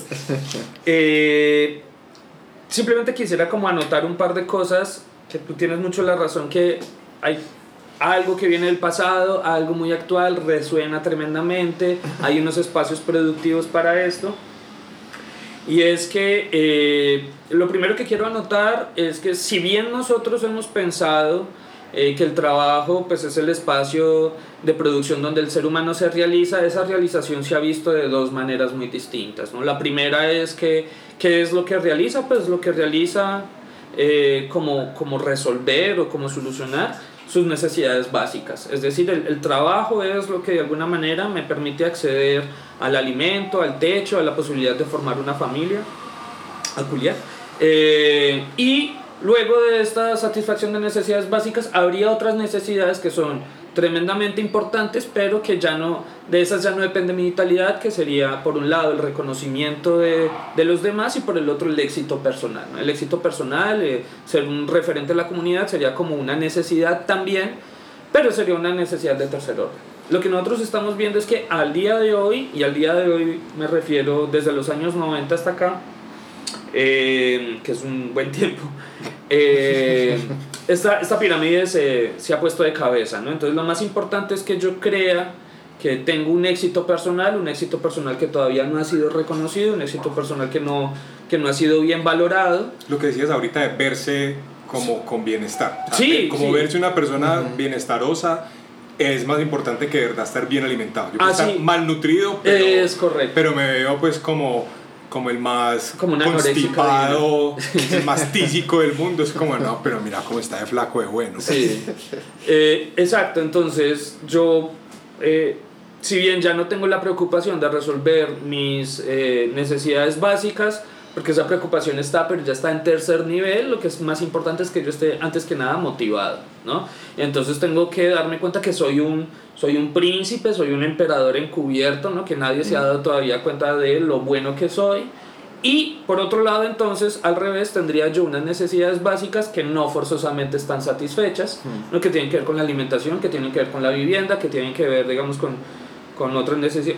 Simplemente quisiera como anotar un par de cosas, que tú tienes mucho la razón, que hay algo que viene del pasado, algo muy actual, resuena tremendamente, hay unos espacios productivos para esto. Y es que lo primero que quiero anotar es que si bien nosotros hemos pensado que el trabajo pues, es el espacio de producción donde el ser humano se realiza, esa realización se ha visto de dos maneras muy distintas, ¿no? La primera es que ¿qué es lo que realiza? Pues lo que realiza como resolver o como solucionar sus necesidades básicas, es decir, el trabajo es lo que de alguna manera me permite acceder al alimento, al techo, a la posibilidad de formar una familia, a culiar, y luego de esta satisfacción de necesidades básicas habría otras necesidades que son tremendamente importantes, pero que de esas ya no depende mi vitalidad, que sería por un lado el reconocimiento de los demás y por el otro el éxito personal, ¿no? El éxito personal, ser un referente de la comunidad sería como una necesidad también, pero sería una necesidad de tercer orden. Lo que nosotros estamos viendo es que al día de hoy, y al día de hoy me refiero desde los años 90 hasta acá, que es un buen tiempo, esta pirámide se ha puesto de cabeza, ¿no? Entonces lo más importante es que yo crea que tengo un éxito personal que todavía no ha sido reconocido, un éxito personal que no ha sido bien valorado. Lo que decías ahorita de verse como con bienestar, sí, como verse una persona bienestarosa es más importante que de verdad estar bien alimentado. Yo puedo estar malnutrido, es correcto, pero me veo pues como el más constipado, el más tísico del mundo. Es como, no, pero mira cómo está de flaco de bueno. Sí, exacto. Entonces yo, si bien ya no tengo la preocupación de resolver mis necesidades básicas, porque esa preocupación está, pero ya está en tercer nivel. Lo que es más importante es que yo esté antes que nada motivado, ¿no? Y entonces tengo que darme cuenta que soy un príncipe, soy un emperador encubierto, ¿no? Que nadie se ha dado todavía cuenta de lo bueno que soy. Y por otro lado, entonces, al revés, tendría yo unas necesidades básicas que no forzosamente están satisfechas, ¿no? Que tienen que ver con la alimentación, que tienen que ver con la vivienda, que tienen que ver, digamos, con otras necesidades.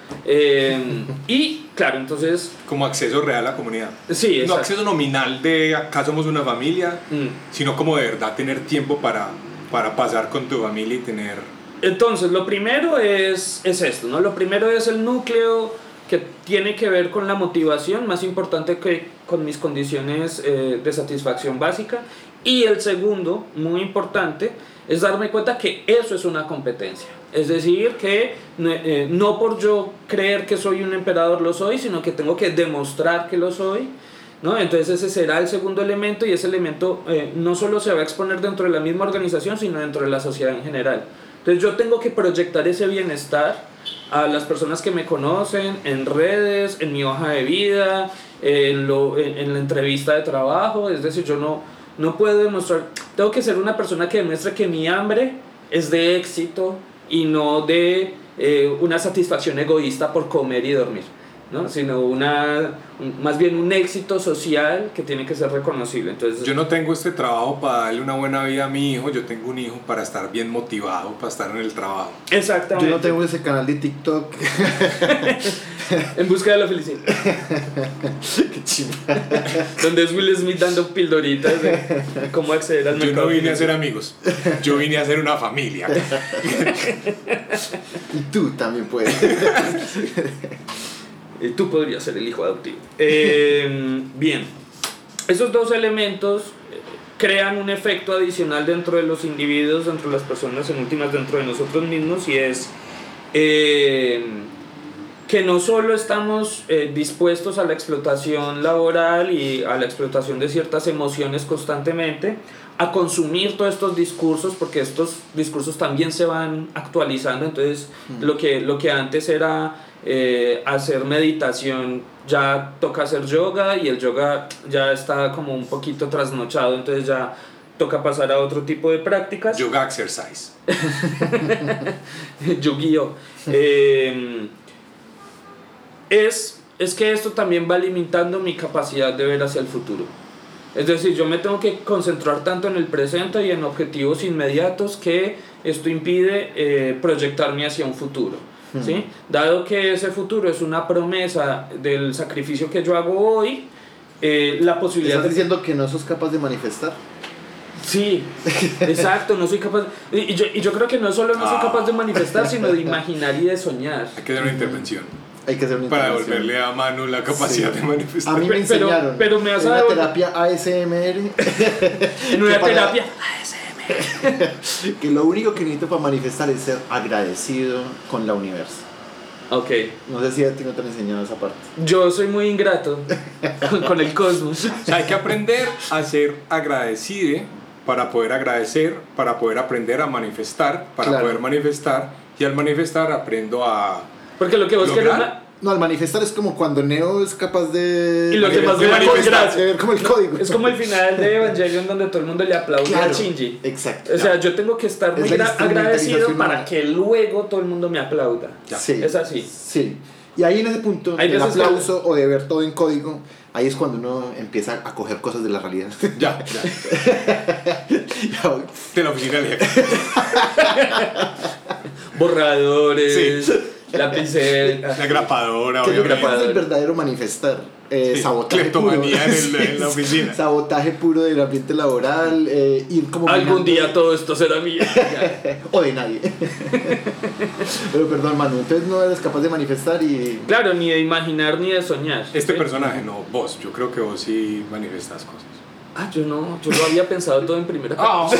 Y claro, entonces... Como acceso real a la comunidad. Sí, exacto. No acceso nominal de acá somos una familia, sino como de verdad tener tiempo para pasar con tu familia y tener... Entonces, lo primero es esto, ¿no? Lo primero es el núcleo que tiene que ver con la motivación, más importante que con mis condiciones de satisfacción básica. Y el segundo, muy importante, es darme cuenta que eso es una competencia. Es decir, que no por yo creer que soy un emperador lo soy, sino que tengo que demostrar que lo soy, ¿no? Entonces ese será el segundo elemento, y ese elemento no solo se va a exponer dentro de la misma organización, sino dentro de la sociedad en general. Entonces yo tengo que proyectar ese bienestar a las personas que me conocen, en redes, en mi hoja de vida, en la entrevista de trabajo. Es decir, yo no puedo demostrar, tengo que ser una persona que demuestre que mi hambre es de éxito y no de una satisfacción egoísta por comer y dormir, ¿no? Sino más bien un éxito social que tiene que ser reconocible. Entonces, yo no tengo este trabajo para darle una buena vida a mi hijo, yo tengo un hijo para estar bien motivado, para estar en el trabajo. Exactamente. Yo no tengo ese canal de TikTok. En busca de la felicidad. Qué chimba. Donde es Will Smith dando pildoritas de cómo acceder al mercado. Yo no vine a ser amigos, yo vine a ser una familia. Y tú también puedes. Tú podrías ser el hijo adoptivo. Bien, esos dos elementos crean un efecto adicional dentro de los individuos, dentro de las personas, en últimas dentro de nosotros mismos, y es que no solo estamos dispuestos a la explotación laboral y a la explotación de ciertas emociones constantemente, a consumir todos estos discursos, porque estos discursos también se van actualizando. Entonces lo que antes era hacer meditación, ya toca hacer yoga, y el yoga ya está como un poquito trasnochado, entonces ya toca pasar a otro tipo de prácticas. Yoga exercise. Yu-Gi-Oh. Es que esto también va limitando mi capacidad de ver hacia el futuro. Es decir, yo me tengo que concentrar tanto en el presente y en objetivos inmediatos que esto impide proyectarme hacia un futuro, ¿sí? Dado que ese futuro es una promesa del sacrificio que yo hago hoy, la posibilidad... ¿Estás diciendo que no sos capaz de manifestar? Sí, exacto, no soy capaz... Y yo creo que no solo no soy capaz de manifestar, sino de imaginar y de soñar. Hay que dar una intervención. Hay que hacer una para intervención. devolverle a Manu la capacidad de manifestar. A mí me enseñaron pero me vas en a una devolver- terapia ASMR En una que para- terapia ASMR. que lo único que necesito para manifestar es ser agradecido con la universo. Ok, No sé si a ti no te han enseñado esa parte. yo soy muy ingrato con el cosmos. O sea, hay que aprender a ser agradecido para poder agradecer, para poder aprender a manifestar, para Claro. poder manifestar, y al manifestar aprendo a... Porque lo que vos querés... ¿Lograr? No, al manifestar es como cuando Neo es capaz de... Y los demás de ven con manifestar, gracia. de ver como el código. Es como el final de Evangelion, donde todo el mundo le aplaude Claro, a Shinji. exacto. O sea, yo tengo que estar Es muy la agradecido instrumentalización para humana. que luego todo el mundo me aplauda. Ya. Sí, Es así. Sí. Y ahí en ese punto, Hay el veces que- aplauso o de ver todo en código, ahí es cuando uno empieza a coger cosas de la realidad. Ya. De la oficina del jefe. Borradores, Sí. lapicero. La grapadora, ¿Qué es lo que obviamente. es el verdadero manifestar? Sí, Sabotaje cleptomanía puro. en la oficina. Sabotaje puro del ambiente laboral, ir como Algún minando- día todo esto será mío. o de nadie. Pero perdón, Manu, entonces no eres capaz de manifestar y... Claro, ni de imaginar ni de soñar. Este ¿sí? personaje, no, vos. Yo creo que vos sí manifestas cosas. Ah, yo no, yo lo había pensado todo en primera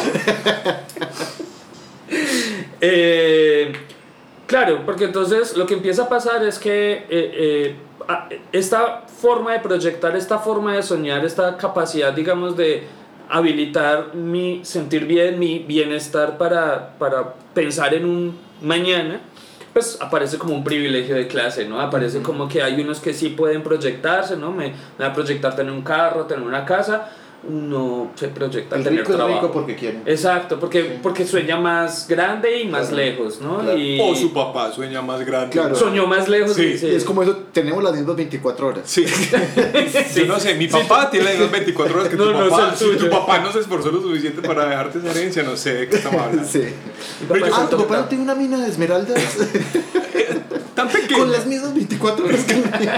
Claro, porque entonces lo que empieza a pasar es que esta forma de proyectar, esta forma de soñar, esta capacidad, digamos, de habilitar mi sentir bien, mi bienestar para pensar en un mañana, pues aparece como un privilegio de clase, ¿no? Aparece como que hay unos que sí pueden proyectarse, ¿no? Me va a proyectar tener un carro, tener una casa. Uno se proyecta El tener rico trabajo. es rico porque quiere. Exacto, porque sueña más grande y más lejos, ¿no? Claro. Y O su papá sueña más grande. Claro. soñó más lejos. Sí. Y es como eso, tenemos las mismas 24 horas. Sí. Yo no sé, mi papá tiene las mismas 24 horas que No, tu no papá. es el Si tu tuyo. papá no se esforzó lo suficiente para dejarte esa herencia, no sé de qué estamos hablando. Sí. Pero yo Ah, creo ¿tu papá no tiene una mina de esmeraldas tan pequeño. con las mismas 24 horas que el mío?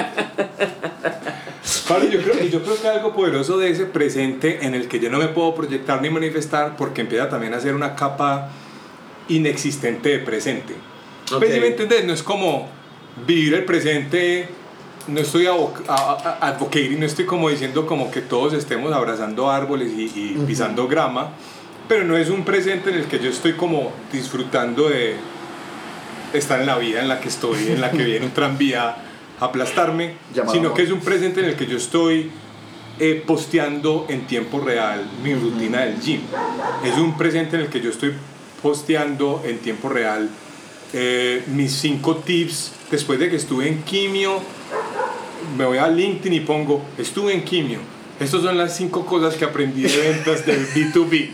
Pablo, yo creo que algo poderoso de ese presente en el que yo no me puedo proyectar ni manifestar porque empieza también a ser una capa inexistente de presente. Ok. Pues, ¿sí me entiendes? No es como vivir el presente, no estoy advocating, no estoy como diciendo como que todos estemos abrazando árboles y pisando grama, pero no es un presente en el que yo estoy como disfrutando de estar en la vida en la que estoy, en la que viene un tranvía a aplastarme, Llamado. sino que es un presente en el que yo estoy posteando en tiempo real mi rutina del gym. Es un presente en el que yo estoy posteando en tiempo real mis 5 tips después de que estuve en quimio. Me voy a LinkedIn y pongo, estuve en quimio. Estas son las 5 cosas que aprendí de ventas del B2B.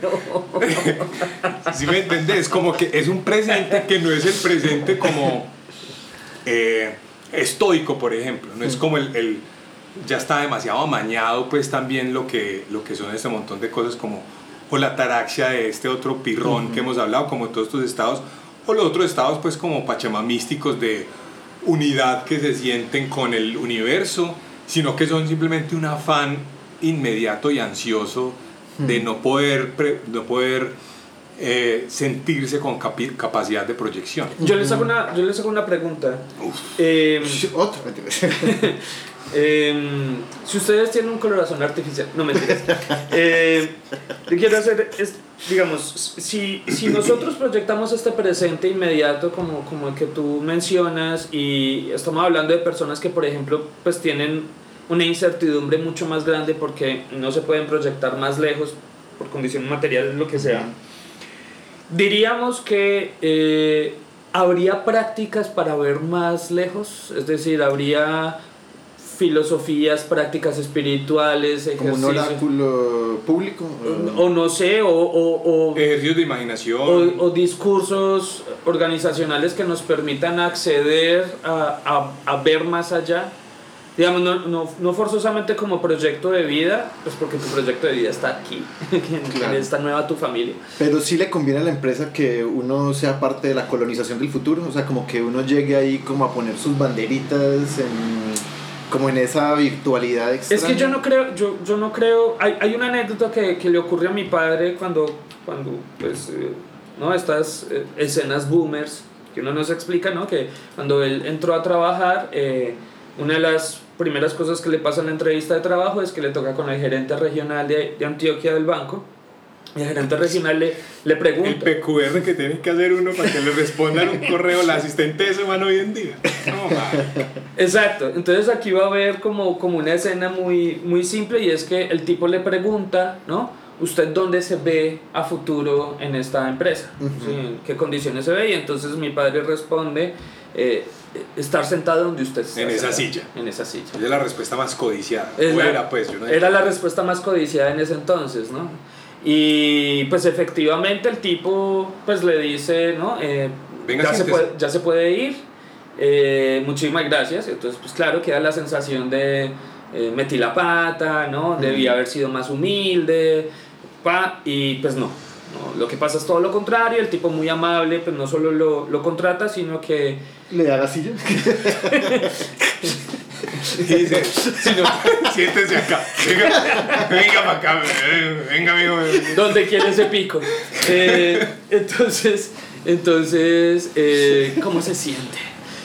¿Sí me entendés? Como que es un presente que no es el presente como estoico, por ejemplo. No es como el ya está demasiado amañado, pues también lo que son este montón de cosas como o la ataraxia de este otro pirrón que hemos hablado, como todos estos estados, o los otros estados pues como pachamamísticos de unidad que se sienten con el universo, sino que son simplemente un afán inmediato y ansioso de no poder sentirse con capacidad de proyección. Yo les hago una pregunta. Otra. Si ustedes tienen un corazón artificial, no mentiras. Yo quiero hacer, digamos, si nosotros proyectamos este presente inmediato como el que tú mencionas, y estamos hablando de personas que, por ejemplo, pues tienen una incertidumbre mucho más grande porque no se pueden proyectar más lejos por condiciones materiales, lo que sea. Diríamos que habría prácticas para ver más lejos, es decir, habría filosofías, prácticas espirituales, Como un oráculo público. o no sé, o Ejercicios de imaginación. o discursos organizacionales que nos permitan acceder a ver más allá. Digamos, no forzosamente como proyecto de vida, pues porque tu proyecto de vida está aquí, Claro. en esta nueva tu familia. Pero sí le conviene a la empresa que uno sea parte de la colonización del futuro, o sea, como que uno llegue ahí como a poner sus banderitas como en esa virtualidad extraña. Es que yo no creo, hay una anécdota que le ocurre a mi padre cuando pues, ¿no? Estas escenas boomers, que uno no se explica, ¿no? Que cuando él entró a trabajar, una de las primeras cosas que le pasa en la entrevista de trabajo es que le toca con el gerente regional de Antioquia del banco. Y el gerente regional le pregunta. El PQR que tiene que hacer uno para que le respondan un correo, la asistente de semana hoy en día. No, man. Exacto, entonces aquí va a haber como una escena muy, muy simple, y es que el tipo le pregunta, ¿no? ¿Usted dónde se ve a futuro en esta empresa? ¿Sí? ¿En qué condiciones se ve? Y entonces mi padre responde, estar sentado donde usted está. En esa silla. En esa silla. Esa es la respuesta más codiciada. Yo Era la respuesta más codiciada en ese entonces, ¿no? Y pues efectivamente el tipo pues le dice, ¿no? Venga, ya se puede ir, muchísimas gracias. Entonces pues claro, queda la sensación de metí la pata, ¿no? Debí haber sido más humilde, y pues no, lo que pasa es todo lo contrario. El tipo muy amable pues no solo lo contrata, sino que le da la silla. Y dice, siéntese acá, venga para acá, venga amigo. ¿dónde quiere ese pico? Entonces, ¿cómo se siente?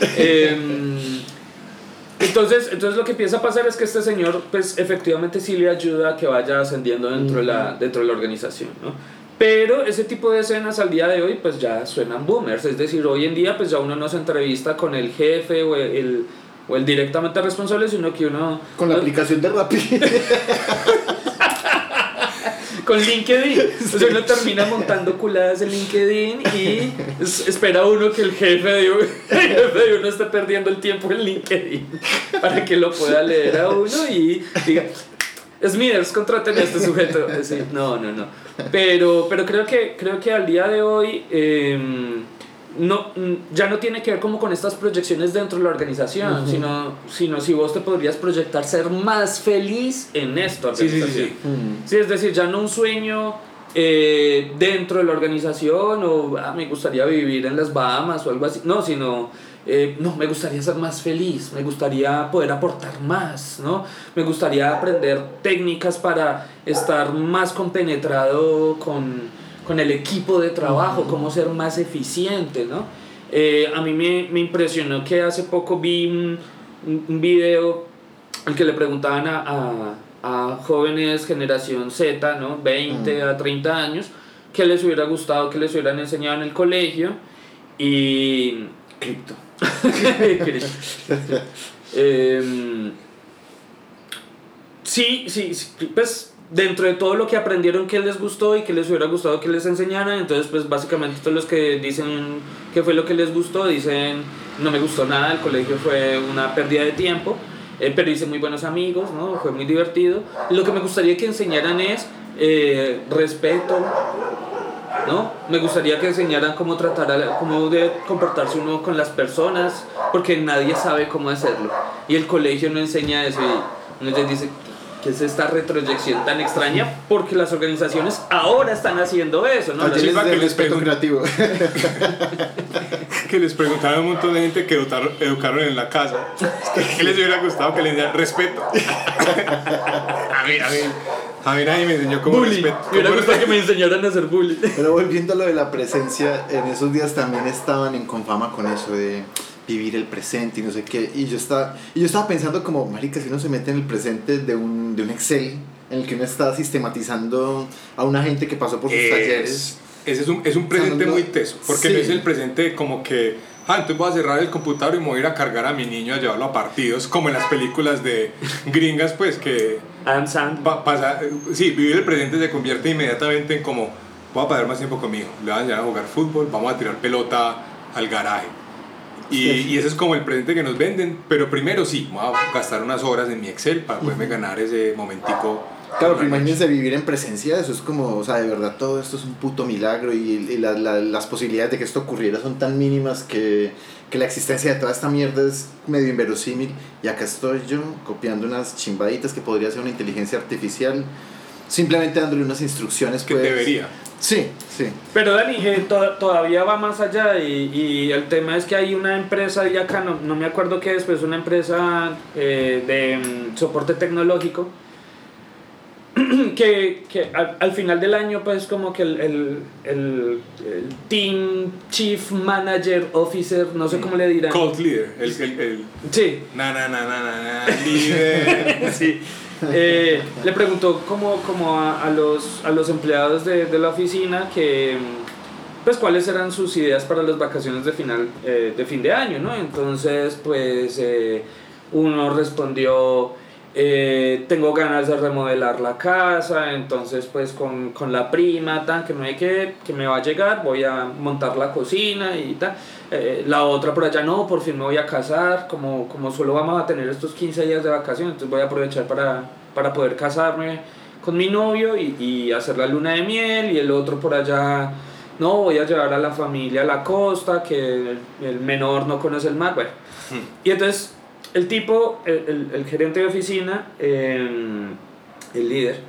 Entonces lo que empieza a pasar es que este señor pues efectivamente sí le ayuda a que vaya ascendiendo dentro de la organización, ¿no? Pero ese tipo de escenas al día de hoy pues ya suenan boomers. Es decir, hoy en día pues ya uno no se entrevista con el jefe o el directamente responsable, sino que uno... Con la aplicación de Rappi. con LinkedIn. O sea, uno termina montando culadas en LinkedIn y espera uno que el jefe de uno esté perdiendo el tiempo en LinkedIn para que lo pueda leer a uno y diga, Smithers, contraten a este sujeto. Sí, no. Pero creo que al día de hoy ya no tiene que ver como con estas proyecciones dentro de la organización, sino si vos te podrías proyectar ser más feliz en esta organización. Sí, es decir, ya no un sueño dentro de la organización o me gustaría vivir en las Bahamas o algo así, no, sino me gustaría ser más feliz, me gustaría poder aportar más, ¿no? Me gustaría aprender técnicas para estar más compenetrado con el equipo de trabajo, cómo ser más eficiente, ¿no? A mí me impresionó que hace poco vi un video en que le preguntaban a jóvenes generación Z, ¿no? 20 a 30 años, qué les hubiera gustado, qué les hubieran enseñado en el colegio, y cripto. Sí, pues dentro de todo lo que aprendieron que les gustó y que les hubiera gustado que les enseñaran, entonces pues básicamente todos los que dicen que fue lo que les gustó dicen no me gustó nada, el colegio fue una pérdida de tiempo, pero hice muy buenos amigos, ¿no? Fue muy divertido. Lo que me gustaría que enseñaran es respeto, ¿no? Me gustaría que enseñaran cómo cómo debe comportarse uno con las personas, porque nadie sabe cómo hacerlo y el colegio no enseña eso y uno les dice ¿qué es esta retroyección tan extraña? Porque las organizaciones ahora están haciendo eso, ¿no? Que les creativo. Que les preguntaron a un montón de gente que educaron en la casa. ¿Qué les hubiera gustado que les dieran respeto? A mí nadie me enseñó cómo respeto. Me hubiera gustado que me enseñaran a hacer bullying. Pero volviendo a lo de la presencia, en esos días también estaban en Confama con eso de vivir el presente y no sé qué, y yo estaba pensando como, marica, si uno se mete en el presente de un Excel en el que uno está sistematizando a una gente que pasó por sus talleres. Ese es un presente muy teso, porque no es el presente como que, entonces voy a cerrar el computador y me voy a ir a cargar a mi niño a llevarlo a partidos, como en las películas de gringas, pues que vivir el presente se convierte inmediatamente en como, voy a pasar más tiempo con mi hijo, le van a enseñar a jugar fútbol, vamos a tirar pelota al garaje. Y ese es como el presente que nos venden, pero primero sí, voy a gastar unas horas en mi Excel para poderme ganar ese momentico. Claro, pero imagínense vivir en presencia, eso es como, o sea, de verdad todo esto es un puto milagro y las posibilidades de que esto ocurriera son tan mínimas que la existencia de toda esta mierda es medio inverosímil, y acá estoy yo copiando unas chimbaditas que podría ser una inteligencia artificial, simplemente dándole unas instrucciones que pues, debería. Sí. Pero Dani, todavía va más allá y el tema es que hay una empresa, y acá no me acuerdo qué es, pero es una empresa de soporte tecnológico que al final del año pues como que el Team Chief Manager Officer, no sé cómo le dirán. Cult Leader, sí. Líder. Sí. Le preguntó como a los empleados de la oficina que pues cuáles eran sus ideas para las vacaciones de fin de año, ¿no? Entonces pues uno respondió tengo ganas de remodelar la casa, entonces pues con la prima que no hay que me va a llegar, voy a montar la cocina y tal. La otra por allá, no, por fin me voy a casar, como solo vamos a tener estos 15 días de vacaciones, entonces voy a aprovechar para poder casarme con mi novio y hacer la luna de miel. Y el otro por allá, no, voy a llevar a la familia a la costa, que el menor no conoce el mar, bueno. Y entonces el tipo, el gerente de oficina, el líder,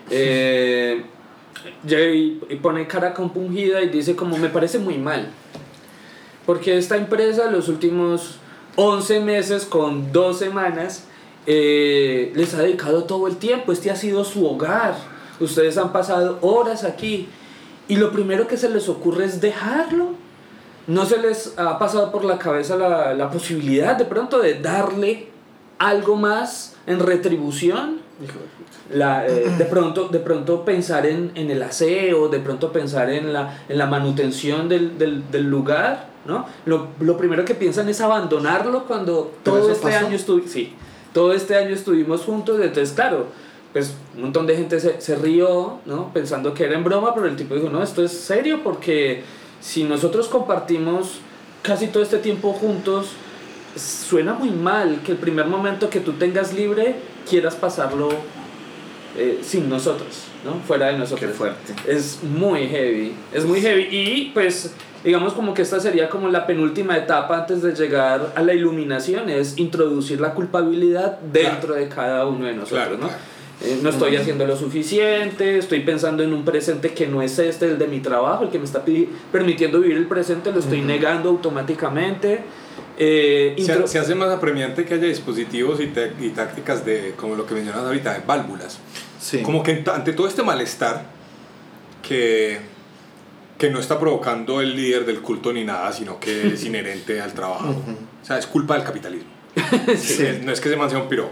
llega y pone cara compungida y dice como, me parece muy mal, porque esta empresa los últimos 11 meses con 2 semanas les ha dedicado todo el tiempo, este ha sido su hogar, ustedes han pasado horas aquí y lo primero que se les ocurre es dejarlo. ¿No se les ha pasado por la cabeza la posibilidad de pronto de darle algo más en retribución? De pronto pensar en el aseo, de pronto pensar en la manutención del lugar, ¿no? Lo primero que piensan es abandonarlo cuando todo este año estuvimos juntos. Entonces, claro, pues un montón de gente se rió, ¿no? Pensando que era en broma, pero el tipo dijo, no, esto es serio porque si nosotros compartimos casi todo este tiempo juntos, suena muy mal que el primer momento que tú tengas libre quieras pasarlo sin nosotros, ¿no? Fuera de nosotros. Qué fuerte. Es muy heavy, y pues digamos como que esta sería como la penúltima etapa antes de llegar a la iluminación, es introducir la culpabilidad dentro de cada uno de nosotros, ¿no? No estoy haciendo lo suficiente, estoy pensando en un presente que no es el de mi trabajo, el que me está permitiendo vivir el presente, lo estoy negando automáticamente. Se hace más apremiante que haya dispositivos y tácticas de, como lo que mencionabas ahorita, de válvulas. Sí. Como que ante todo este malestar que no está provocando el líder del culto ni nada, sino que es inherente al trabajo. O sea, es culpa del capitalismo. Sí. No es que ese man sea un piro.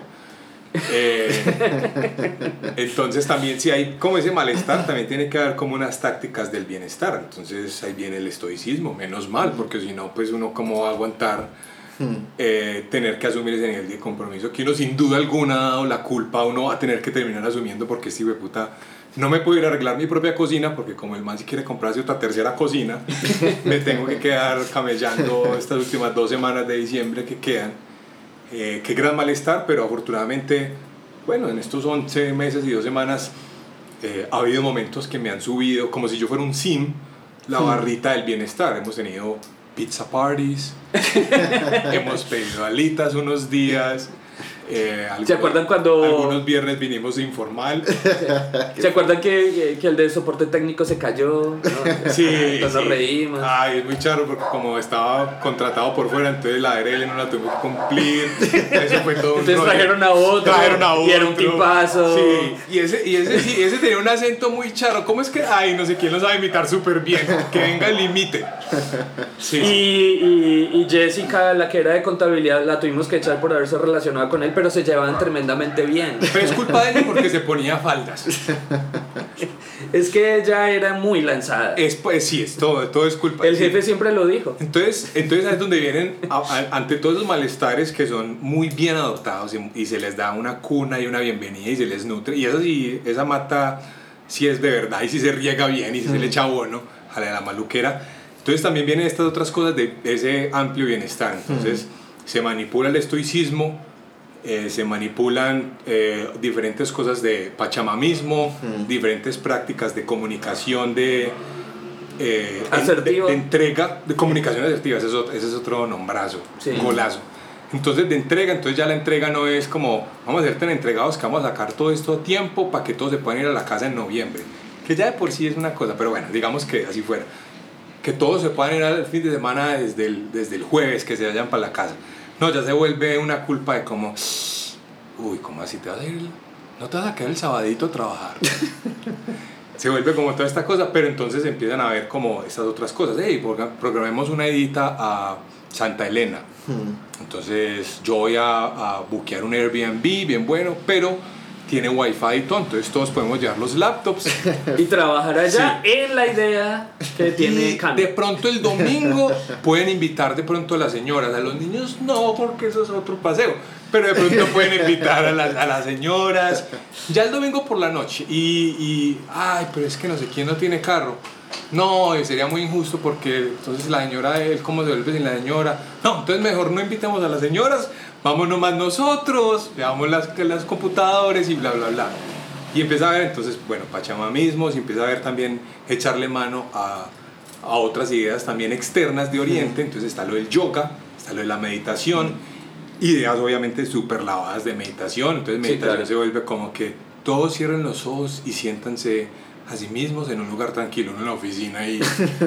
Entonces también si hay como ese malestar, también tiene que haber como unas tácticas del bienestar. Entonces ahí viene el estoicismo, menos mal, porque si no, pues uno cómo va a aguantar tener que asumir ese nivel de compromiso que uno sin duda alguna, o la culpa uno va a tener que terminar asumiendo, porque este hijo de puta no me puedo ir a arreglar mi propia cocina, porque como el man si quiere comprarse otra tercera cocina, me tengo que quedar camellando estas últimas 2 semanas de diciembre que quedan. Qué gran malestar, pero afortunadamente, bueno, en estos 11 meses y 2 semanas ha habido momentos que me han subido, como si yo fuera un sim, la barrita del bienestar. Hemos tenido pizza parties, hemos pedido alitas unos días. ¿Se acuerdan cuando algunos viernes vinimos informal? ¿Se acuerdan que el de soporte técnico se cayó? ¿No? Sí, entonces nos reímos. Ay, es muy charro porque como estaba contratado por fuera, entonces la ARL no la tuvimos que cumplir. Eso fue todo un entonces rollo. trajeron a otro y era un tipazo. Sí, y ese tenía un acento muy charro. ¿Cómo es que? Ay, no sé quién lo sabe imitar súper bien. Que venga el límite. Sí, y Jessica, la que era de contabilidad, la tuvimos que echar por haberse relacionado con él, pero se llevaban tremendamente bien. Pero es culpa de ella porque se ponía faldas. Es que ella era muy lanzada. Sí, todo es culpa. El jefe siempre lo dijo. Entonces ahí es donde vienen, ante todos los malestares que son muy bien adoptados y se les da una cuna y una bienvenida y se les nutre. Y eso sí, esa mata sí es de verdad y sí se riega bien y sí se le echa abono a la maluquera. Entonces también vienen estas otras cosas de ese amplio bienestar. Entonces se manipula el estoicismo, se manipulan diferentes cosas de pachamamismo, diferentes prácticas de comunicación, de entrega, de comunicación asertiva. Ese es otro nombrazo, golazo. Entonces de entrega, entonces ya la entrega no es como vamos a ser tan entregados que vamos a sacar todo esto a tiempo para que todos se puedan ir a la casa en noviembre, que ya de por sí es una cosa, pero bueno, digamos que así fuera, que todos se puedan ir al fin de semana desde el jueves, que se vayan para la casa. No, ya se vuelve una culpa de como, uy, ¿cómo así te vas a ir? No te vas a quedar el sabadito a trabajar. Se vuelve como toda esta cosa, pero entonces empiezan a ver como estas otras cosas. Hey, programemos una edita a Santa Elena. Entonces yo voy a buquear un Airbnb bien bueno, pero tiene wifi y todo, entonces todos podemos llevar los laptops y trabajar allá en la idea que tiene de pronto el domingo pueden invitar de pronto a las señoras, a los niños no, porque eso es otro paseo, pero de pronto pueden invitar a las señoras ya el domingo por la noche ay, pero es que no sé quién no tiene carro. No, sería muy injusto porque entonces la señora, él cómo se vuelve sin la señora. No, entonces mejor no invitemos a las señoras, vamos nomás nosotros, veamos las computadoras y bla bla bla. Y empieza a ver entonces, bueno, pachamamismos, y empieza a ver también echarle mano a otras ideas también externas de Oriente. Entonces está lo del yoga, está lo de la meditación, ideas obviamente súper lavadas de meditación. Entonces meditación se vuelve como que todos cierren los ojos y siéntanse a sí mismos en un lugar tranquilo, uno en la oficina y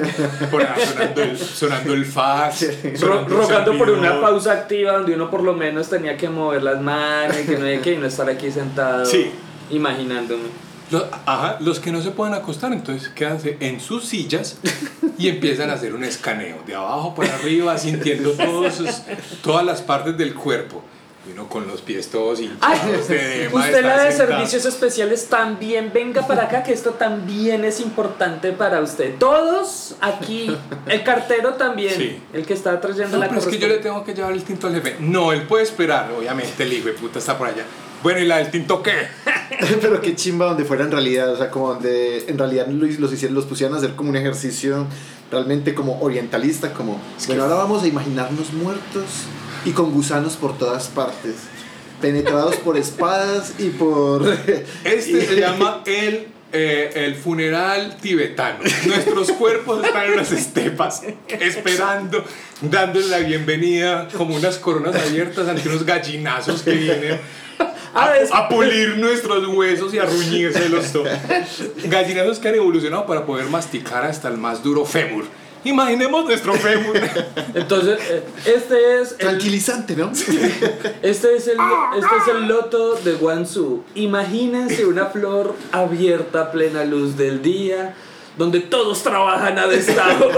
sonando el fax, rogando por una pausa activa donde uno por lo menos tenía que mover las manos y que no hay que no estar aquí sentado imaginándome. Los que no se pueden acostar, entonces quédanse en sus sillas y empiezan a hacer un escaneo de abajo para arriba, sintiendo todas las partes del cuerpo. Y uno con los pies todos hinchados. Usted la de servicios especiales también venga para acá, que esto también es importante para usted. Todos aquí, el cartero también, el que está trayendo la pero es que yo le tengo que llevar el tinto al jefe. No, él puede esperar, obviamente el hijo de puta está por allá. Bueno, ¿y la del tinto qué? Pero qué chimba donde fuera en realidad, o sea, como donde en realidad los pusieran a hacer como un ejercicio realmente como orientalista, como, bueno, ahora vamos a imaginarnos muertos y con gusanos por todas partes, penetrados por espadas y por... Se llama el funeral tibetano. Nuestros cuerpos están en las estepas, esperando, dándole la bienvenida como unas coronas abiertas ante unos gallinazos que vienen a pulir nuestros huesos y a ruñírselos todos. Gallinazos que han evolucionado para poder masticar hasta el más duro fémur. Imaginemos nuestro fémur. Entonces, este es... Tranquilizante, ¿no? Este es el loto de Guangzhou. Imagínense una flor abierta a plena luz del día, donde todos trabajan a destajo.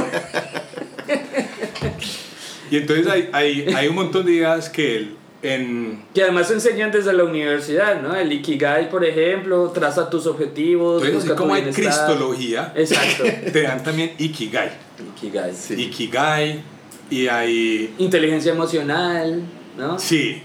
Y entonces hay un montón de ideas que que además enseñan desde la universidad, ¿no? El Ikigai, por ejemplo, traza tus objetivos. Entonces, así como hay bienestar. Cristología, exacto, te dan también Ikigai. Ikigai. Sí. Ikigai, y hay... Inteligencia emocional, ¿no? Sí.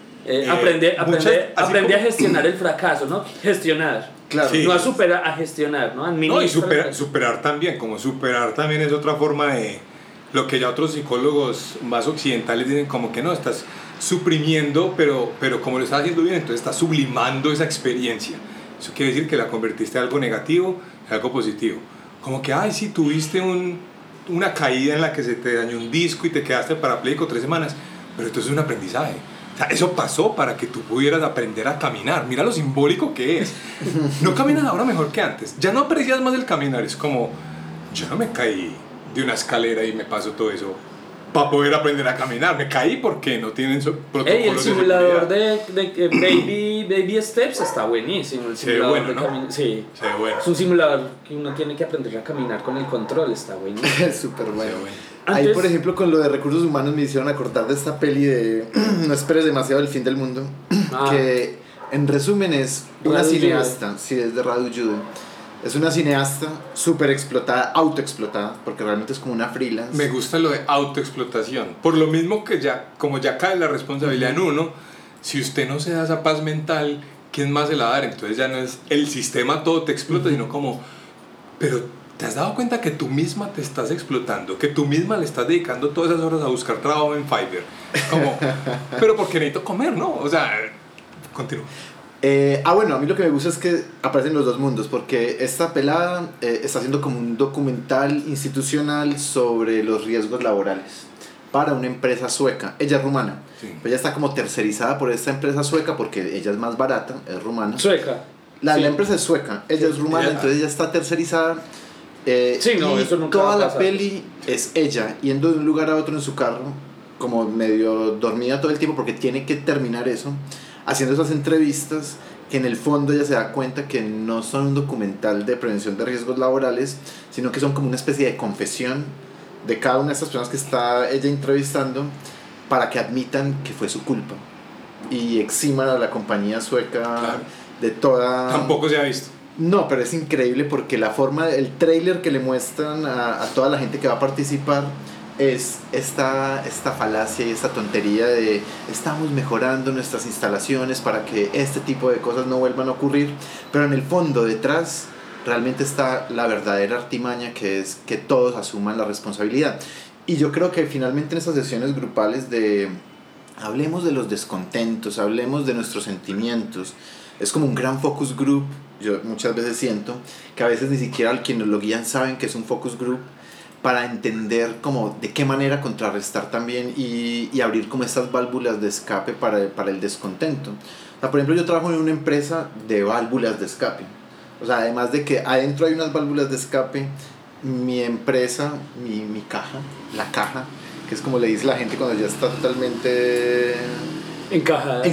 Aprende como- a gestionar el fracaso, ¿no? Gestionar. Claro. Sí. No a superar, a gestionar, ¿no? No, y superar también, como superar también es otra forma de lo que ya otros psicólogos más occidentales dicen, como que no, estás suprimiendo, pero como lo estás haciendo bien, entonces estás sublimando esa experiencia. Eso quiere decir que la convertiste en algo negativo, en algo positivo. Como que, ay, sí, tuviste una caída en la que se te dañó un disco y te quedaste parapléjico 3 semanas, pero esto es un aprendizaje. O sea, eso pasó para que tú pudieras aprender a caminar. Mira lo simbólico que es. No caminas ahora mejor que antes. Ya no aprecias más el caminar. Es como, yo no me caí de una escalera y me paso todo eso para poder aprender a caminar. Me caí porque no tienen protocolos de el simulador seguridad. de baby steps está buenísimo. El Se ve simulador bueno, de ¿no? sí. Se ve bueno. Es un simulador que uno tiene que aprender a caminar con el control, está buenísimo. Es súper bueno. Se ve bueno. Ahí, Antes- por ejemplo, con lo de recursos humanos me hicieron acordar de esta peli de No esperes demasiado el fin del mundo, que en resumen es una Radu cineasta, sí, es de Radu Jude. Es una cineasta súper explotada, autoexplotada, porque realmente es como una freelance. Me gusta lo de autoexplotación. Por lo mismo que como ya cae la responsabilidad en uno, si usted no se da esa paz mental, ¿quién más se la va a dar? Entonces ya no es el sistema todo te explota, sino como, pero ¿te has dado cuenta que tú misma te estás explotando? Que tú misma le estás dedicando todas esas horas a buscar trabajo en Fiverr. Como, pero porque necesito comer, ¿no? O sea, continúa. Bueno, a mí lo que me gusta es que aparecen los dos mundos, porque esta pelada está haciendo como un documental institucional sobre los riesgos laborales para una empresa sueca. Ella es rumana, Sí. pero ella está como tercerizada por esta empresa sueca porque ella es más barata, es rumana. Sueca. La Sí. empresa es sueca, ella es rumana, Ella- entonces ella está tercerizada. Sí, no, y eso nunca va toda a la pasar. peli es ella yendo de un lugar a otro en su carro, como medio dormida todo el tiempo porque tiene que terminar eso, haciendo esas entrevistas que en el fondo ella se da cuenta que no son un documental de prevención de riesgos laborales, sino que son como una especie de confesión de cada una de estas personas que está ella entrevistando para que admitan que fue su culpa y eximan a la compañía sueca Claro. de toda... Tampoco se ha visto. No, pero es increíble porque la forma, el trailer que le muestran a toda la gente que va a participar es esta falacia y esta tontería de estamos mejorando nuestras instalaciones para que este tipo de cosas no vuelvan a ocurrir, pero en el fondo, detrás, realmente está la verdadera artimaña, que es que todos asuman la responsabilidad. Y yo creo que finalmente en esas sesiones grupales de hablemos de los descontentos, hablemos de nuestros sentimientos, es como un gran focus group. Yo muchas veces siento que a veces ni siquiera quienes lo guían saben que es un focus group, para entender como de qué manera contrarrestar también y abrir como estas válvulas de escape para el descontento. O sea, por ejemplo, yo trabajo en una empresa de válvulas de escape. O sea, además de que adentro hay unas válvulas de escape, mi empresa, mi caja, la caja, que es como le dice la gente cuando ya está totalmente... Encajada.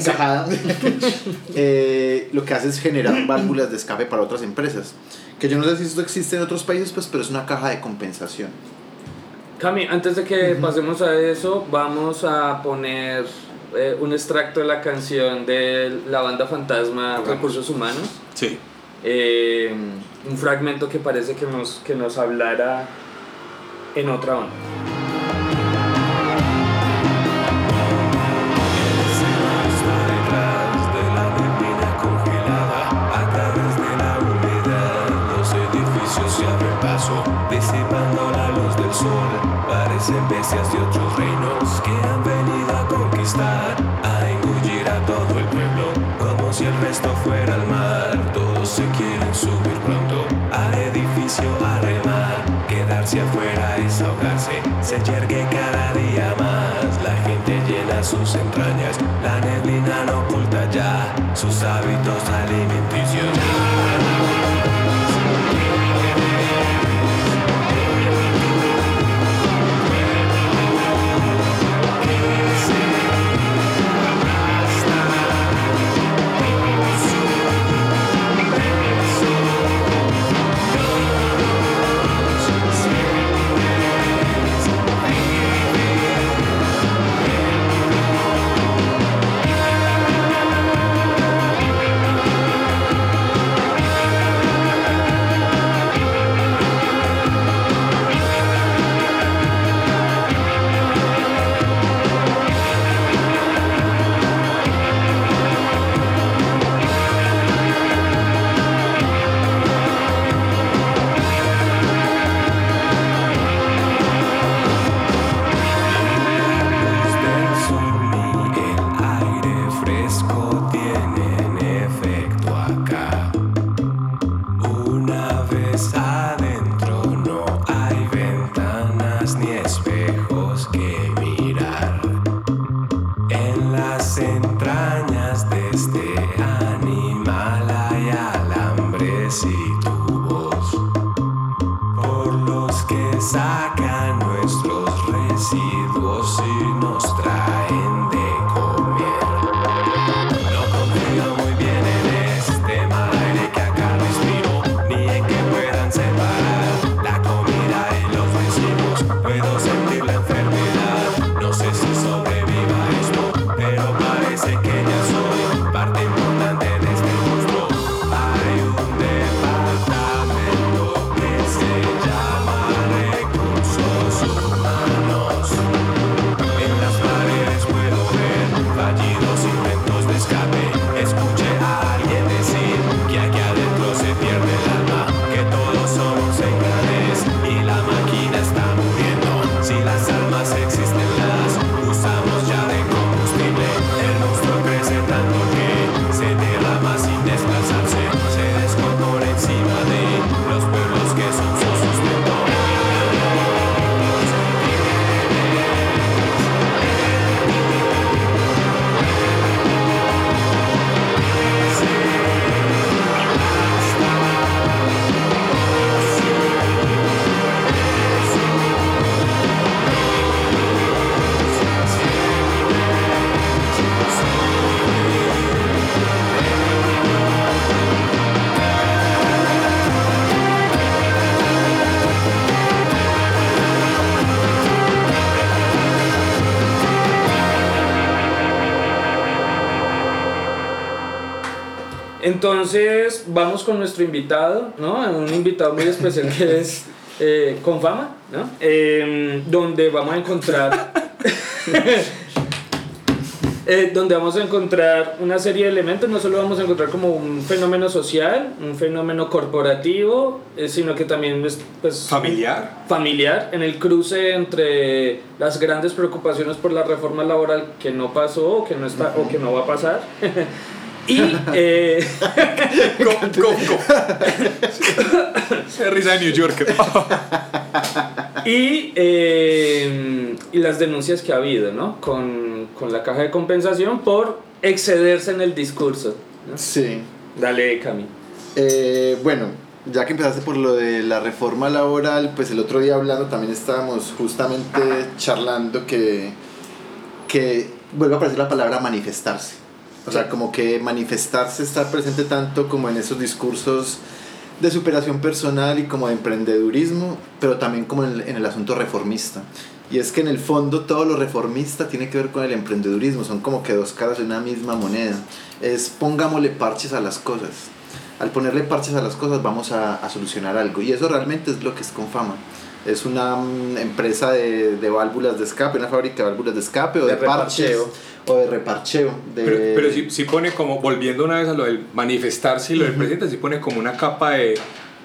Lo que hace es generar válvulas de escape para otras empresas, que yo no sé si esto existe en otros países, pues, pero es una caja de compensación. Cami, antes de que pasemos a eso, vamos a poner un extracto de la canción de la banda fantasma Recursos Humanos. Sí. Un fragmento que parece que nos hablara en otra onda. Detrás de la neblina congelada, paso, disipando la luz del sol. Parecen bestias de otros reinos que han venido a conquistar, a engullir a todo el pueblo, como si el resto fuera el mar. Todos se quieren subir pronto al edificio a remar. Quedarse afuera es ahogarse, se yergue cada día más. La gente llena sus entrañas, la neblina no oculta ya sus hábitos alimenticios. Sacan nuestros residuos y nos traen de comer. No confío muy bien en este mal aire que acá respiro, ni en que puedan separar la comida y los residuos. Puedo sentir la enfermedad, no sé si sobreviva esto, pero parece que ya soy parte importante de este monstruo. Hay un departamento que se llama humanos. En las paredes puedo ver fallidos intentos de escape. Escuché a alguien decir que aquí adentro se pierde el alma, que todos somos engranes y la máquina está muriendo. Si las almas existen, las usamos ya de combustible. El monstruo crece tanto que se derrama sin desplazarse, se descompone encima de los pueblos que son su sustento. Entonces vamos con nuestro invitado, ¿no? Un invitado muy especial que es con fama, ¿no? Donde vamos a encontrar donde vamos a encontrar una serie de elementos. No solo vamos a encontrar como un fenómeno social, un fenómeno corporativo, sino que también es, pues, familiar, en el cruce entre las grandes preocupaciones por la reforma laboral que no pasó o que no está o que no va a pasar. Y risa de New Yorker. Y las denuncias que ha habido, ¿no? Con la caja de compensación por excederse en el discurso, ¿no? Sí. Dale, Cami. Bueno, ya que empezaste por lo de la reforma laboral, pues el otro día hablando también estábamos justamente charlando que vuelve a aparecer la palabra manifestarse. O sea, como que manifestarse, estar presente tanto como en esos discursos de superación personal y como de emprendedurismo, pero también como en el asunto reformista. Y es que en el fondo todo lo reformista tiene que ver con el emprendedurismo, son como que dos caras de una misma moneda. Es pongámosle parches a las cosas. Al ponerle parches a las cosas vamos a solucionar algo. Y eso realmente es lo que es Confama. Es una empresa de válvulas de escape, una fábrica de válvulas de escape o de parches o de reparcheo. Pero sí pone como, volviendo una vez a lo del manifestarse y lo del presidente, sí pone como una capa de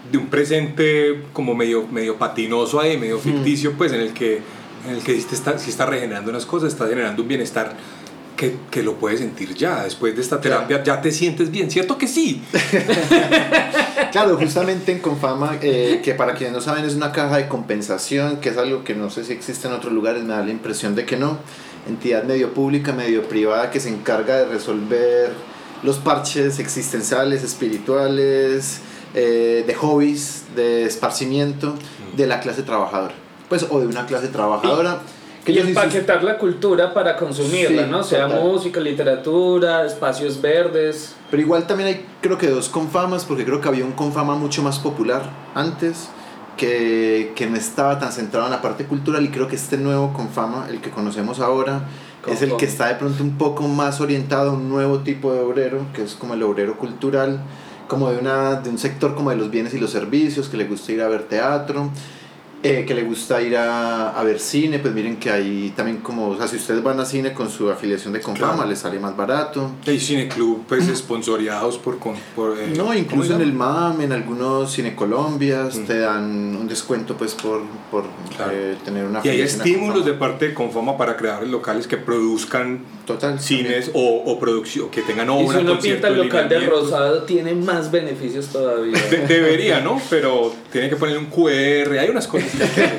de un presente como medio patinoso ahí, medio ficticio, pues en el que sí está regenerando unas cosas, está generando un bienestar que lo puedes sentir ya. Después de esta terapia ya te sientes bien, ¿cierto que sí? Claro, justamente en Confama, que para quienes no saben es una caja de compensación, que es algo que no sé si existe en otros lugares, me da la impresión de que no. Entidad medio pública, medio privada, que se encarga de resolver los parches existenciales, espirituales, de hobbies, de esparcimiento de la clase trabajadora, pues, o de una clase trabajadora. Y empaquetar la cultura para consumirla, sí, ¿no? Sea total. música, literatura, espacios verdes. Pero igual también hay, creo que 2 Confamas, porque creo que había un Confama mucho más popular antes, que no estaba tan centrado en la parte cultural, y creo que este nuevo Confama, el que conocemos ahora, es el que está de pronto un poco más orientado a un nuevo tipo de obrero, que es como el obrero cultural, como de un sector como de los bienes y los servicios, que le gusta ir a ver teatro, que le gusta ir a ver cine. Pues miren que hay también como, o sea, si ustedes van a cine con su afiliación de Confama, claro, les sale más barato. Hay cineclub pues esponsoreados por no, incluso en el MAM, en algunos cinecolombias te dan un descuento pues por claro, tener una y hay afiliación a estímulos Confama. de parte de Confama para creadores locales que produzcan Total, cines o producción, que tengan obra, Y si uno concierto, pinta el local de lineamientos. rosado, tiene más beneficios todavía. Debería, ¿no? Pero tiene que ponerle un QR, hay unas cosas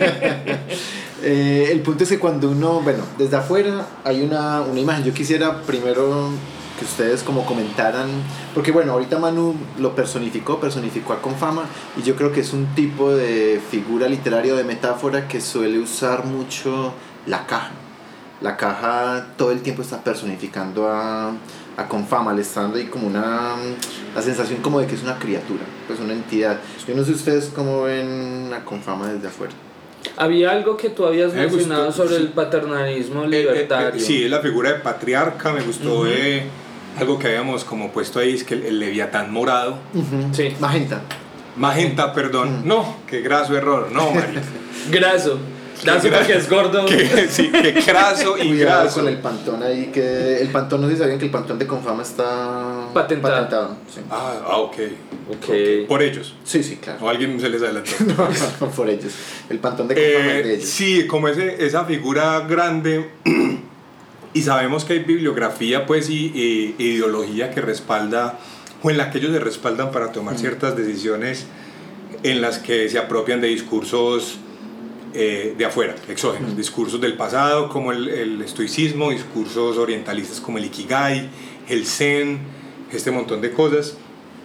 El punto es que cuando uno, bueno, desde afuera hay una imagen. Yo quisiera primero que ustedes como comentaran, porque bueno, ahorita Manu lo personificó a Confama, y yo creo que es un tipo de figura literaria o de metáfora que suele usar mucho la caja. La caja todo el tiempo está personificando a Confama, le está dando ahí como la sensación como de que es una criatura, pues una entidad. Yo no sé ustedes cómo ven a Confama desde afuera. Había algo que tú habías Me mencionado gustó, sobre sí. el paternalismo libertario. sí, es la figura de patriarca. Me gustó algo que habíamos como puesto ahí, es que el leviatán morado, Sí. Magenta, perdón, no, qué graso error, no, marica. Graso porque es gordo. Sí, qué graso y cuidado graso. con el pantón ahí, que el pantón, no sé si sabían que el pantón de Confama está Patentado. Sí. Ok. Por ellos. Sí, claro. O a alguien se les adelantó. No, por ellos. El pantón de Confama es de ellos. Sí, como esa figura grande. Y sabemos que hay bibliografía pues y ideología que respalda, o en la que ellos se respaldan para tomar ciertas decisiones en las que se apropian de discursos de afuera, exógenos, discursos del pasado como el estoicismo, discursos orientalistas como el ikigai, el zen, este montón de cosas,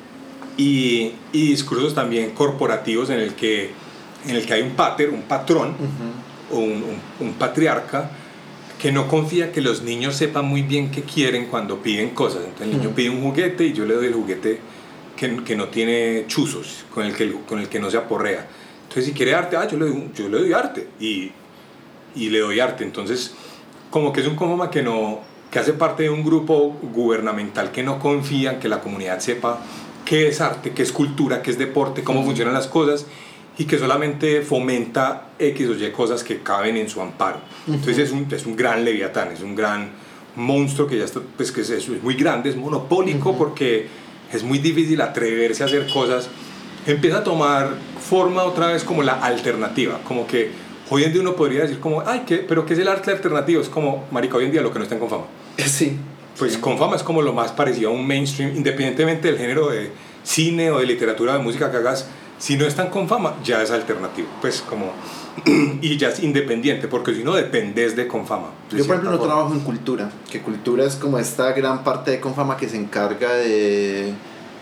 y discursos también corporativos en el que hay un patrón, o un patriarca que no confía que los niños sepan muy bien qué quieren cuando piden cosas. Entonces el niño pide un juguete y yo le doy el juguete que no tiene chuzos, con el que no se aporrea. Entonces si quiere arte, yo le doy arte y le doy arte. Entonces como que es un Confama que hace parte de un grupo gubernamental que no confía en que la comunidad sepa qué es arte, qué es cultura, qué es deporte, cómo funcionan las cosas, y que solamente fomenta X o Y cosas que caben en su amparo. Entonces es un gran leviatán, es un gran monstruo que ya está, pues que es muy grande, es monopólico, porque es muy difícil atreverse a hacer cosas. Empieza a tomar forma otra vez como la alternativa, como que hoy en día uno podría decir como, pero ¿qué es el arte alternativo? Es como, marica, hoy en día lo que no está en Confama. Sí. Pues Confama es como lo más parecido a un mainstream, independientemente del género de cine o de literatura, de música que hagas. Si no está en Confama, ya es alternativo, pues como, y ya es independiente, porque si no dependes de Confama. Yo por ejemplo no trabajo en cultura, que cultura es como esta gran parte de Confama que se encarga de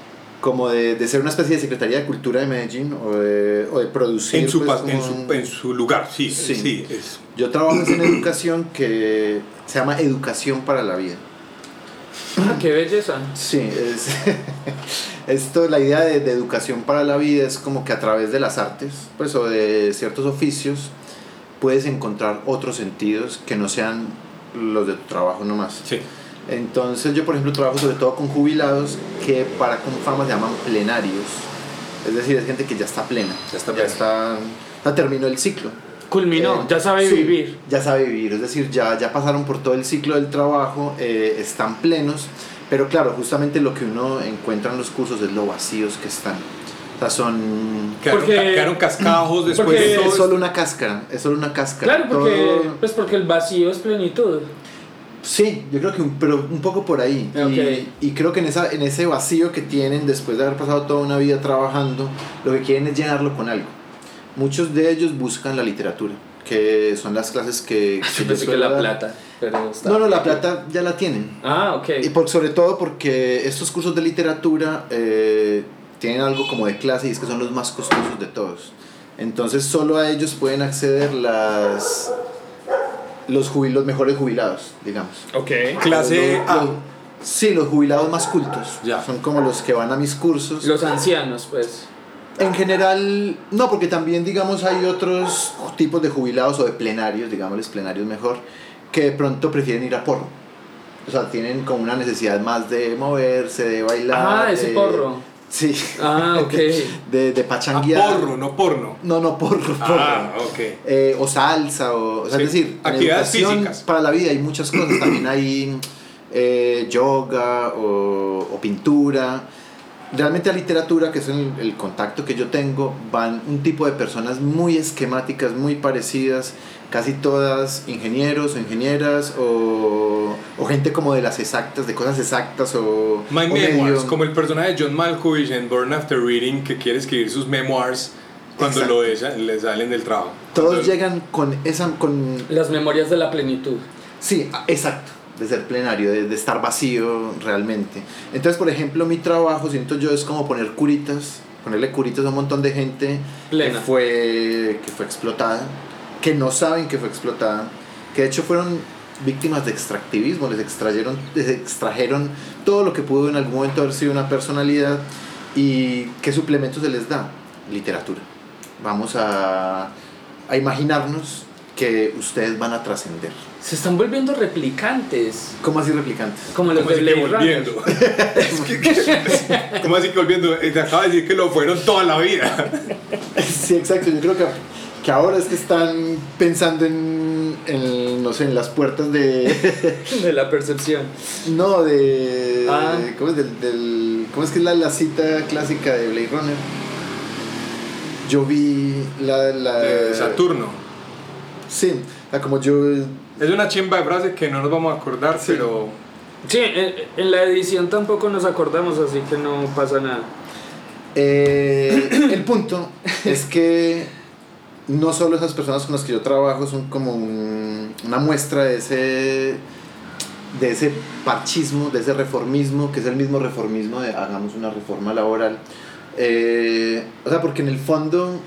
ser una especie de Secretaría de Cultura de Medellín, o de producir en su lugar, sí. Yo trabajo en educación, que se llama Educación para la Vida. ¡Qué belleza! Sí, la idea de educación para la vida es como que a través de las artes, pues, o de ciertos oficios, puedes encontrar otros sentidos que no sean los de tu trabajo nomás. Sí. Entonces yo por ejemplo trabajo sobre todo con jubilados que para Confama se llaman plenarios, es decir, es gente que ya está plena, ya terminó el ciclo. Culminó, ya sabe vivir. Ya sabe vivir, es decir, ya pasaron por todo el ciclo del trabajo, están plenos, pero claro, justamente lo que uno encuentra en los cursos es lo vacíos que están. O sea, son... Quedaron cascajos después porque de todo Es esto. solo una cáscara, es solo una cáscara. Claro, porque, Todo- pues porque el vacío es plenitud. Sí, yo creo que pero un poco por ahí. Ok. Y creo que en ese vacío que tienen después de haber pasado toda una vida trabajando, lo que quieren es llenarlo con algo. Muchos de ellos buscan la literatura, que son las clases que... Yo yo pensé que suelo la dar. plata, pero está... No, la plata ya la tienen. Ah, ok. Y sobre todo porque estos cursos de literatura tienen algo como de clase y es que son los más costosos de todos. Entonces solo a ellos pueden acceder los mejores jubilados, digamos. Ok. Clase A. Sí, los jubilados más cultos. Ya. Son como los que van a mis cursos. Los ancianos, pues. En general, no, porque también, digamos, hay otros tipos de jubilados o de plenarios, digámosles plenarios mejor, que de pronto prefieren ir a porro. O sea, tienen como una necesidad más de moverse, de bailar. Ah, ese de- porro. Sí. Ah, ok. de A pachanguear. porro, no porno. No, porro. Ah, ok. O salsa, o sea, Sí, es decir, en actividades educación físicas. para la vida hay muchas cosas. También hay yoga o pintura. Realmente a literatura, que es el contacto que yo tengo, van un tipo de personas muy esquemáticas, muy parecidas, casi todas ingenieros o ingenieras o gente como de las exactas, de cosas exactas o My o memoirs, medio- como el personaje de John Malkovich en Burn After Reading, que quiere escribir sus memoirs cuando Exacto. le salen del trabajo. Todos Cuando- llegan con Las memorias de la plenitud. sí, exacto, de ser plenario, de estar vacío realmente. Entonces, por ejemplo, mi trabajo, siento yo, es como ponerle curitas a un montón de gente Plena. que fue explotada, que no saben que fue explotada, que de hecho fueron víctimas de extractivismo, les extrajeron todo lo que pudo en algún momento haber sido una personalidad. ¿Y qué suplemento se les da? Literatura. Vamos a imaginarnos que ustedes van a trascender. Se están volviendo replicantes. ¿Cómo así replicantes? Como los ¿Cómo de así que Blade Runner. volviendo? ¿Cómo así que volviendo? Te acaba de decir que lo fueron toda la vida. Sí, exacto. Yo creo que ahora es que están pensando no sé, en las puertas de... De la percepción. No, de... Ah. ¿Cómo es? ¿Cómo es que es la cita clásica de Blade Runner? Yo vi la... De Saturno. Sí, como yo... Es una chimba de frase que no nos vamos a acordar, Sí. pero Sí, en la edición tampoco nos acordamos, así que no pasa nada. El punto es que no solo esas personas con las que yo trabajo son como una muestra de ese parchismo, de ese reformismo, que es el mismo reformismo de hagamos una reforma laboral. O sea, porque en el fondo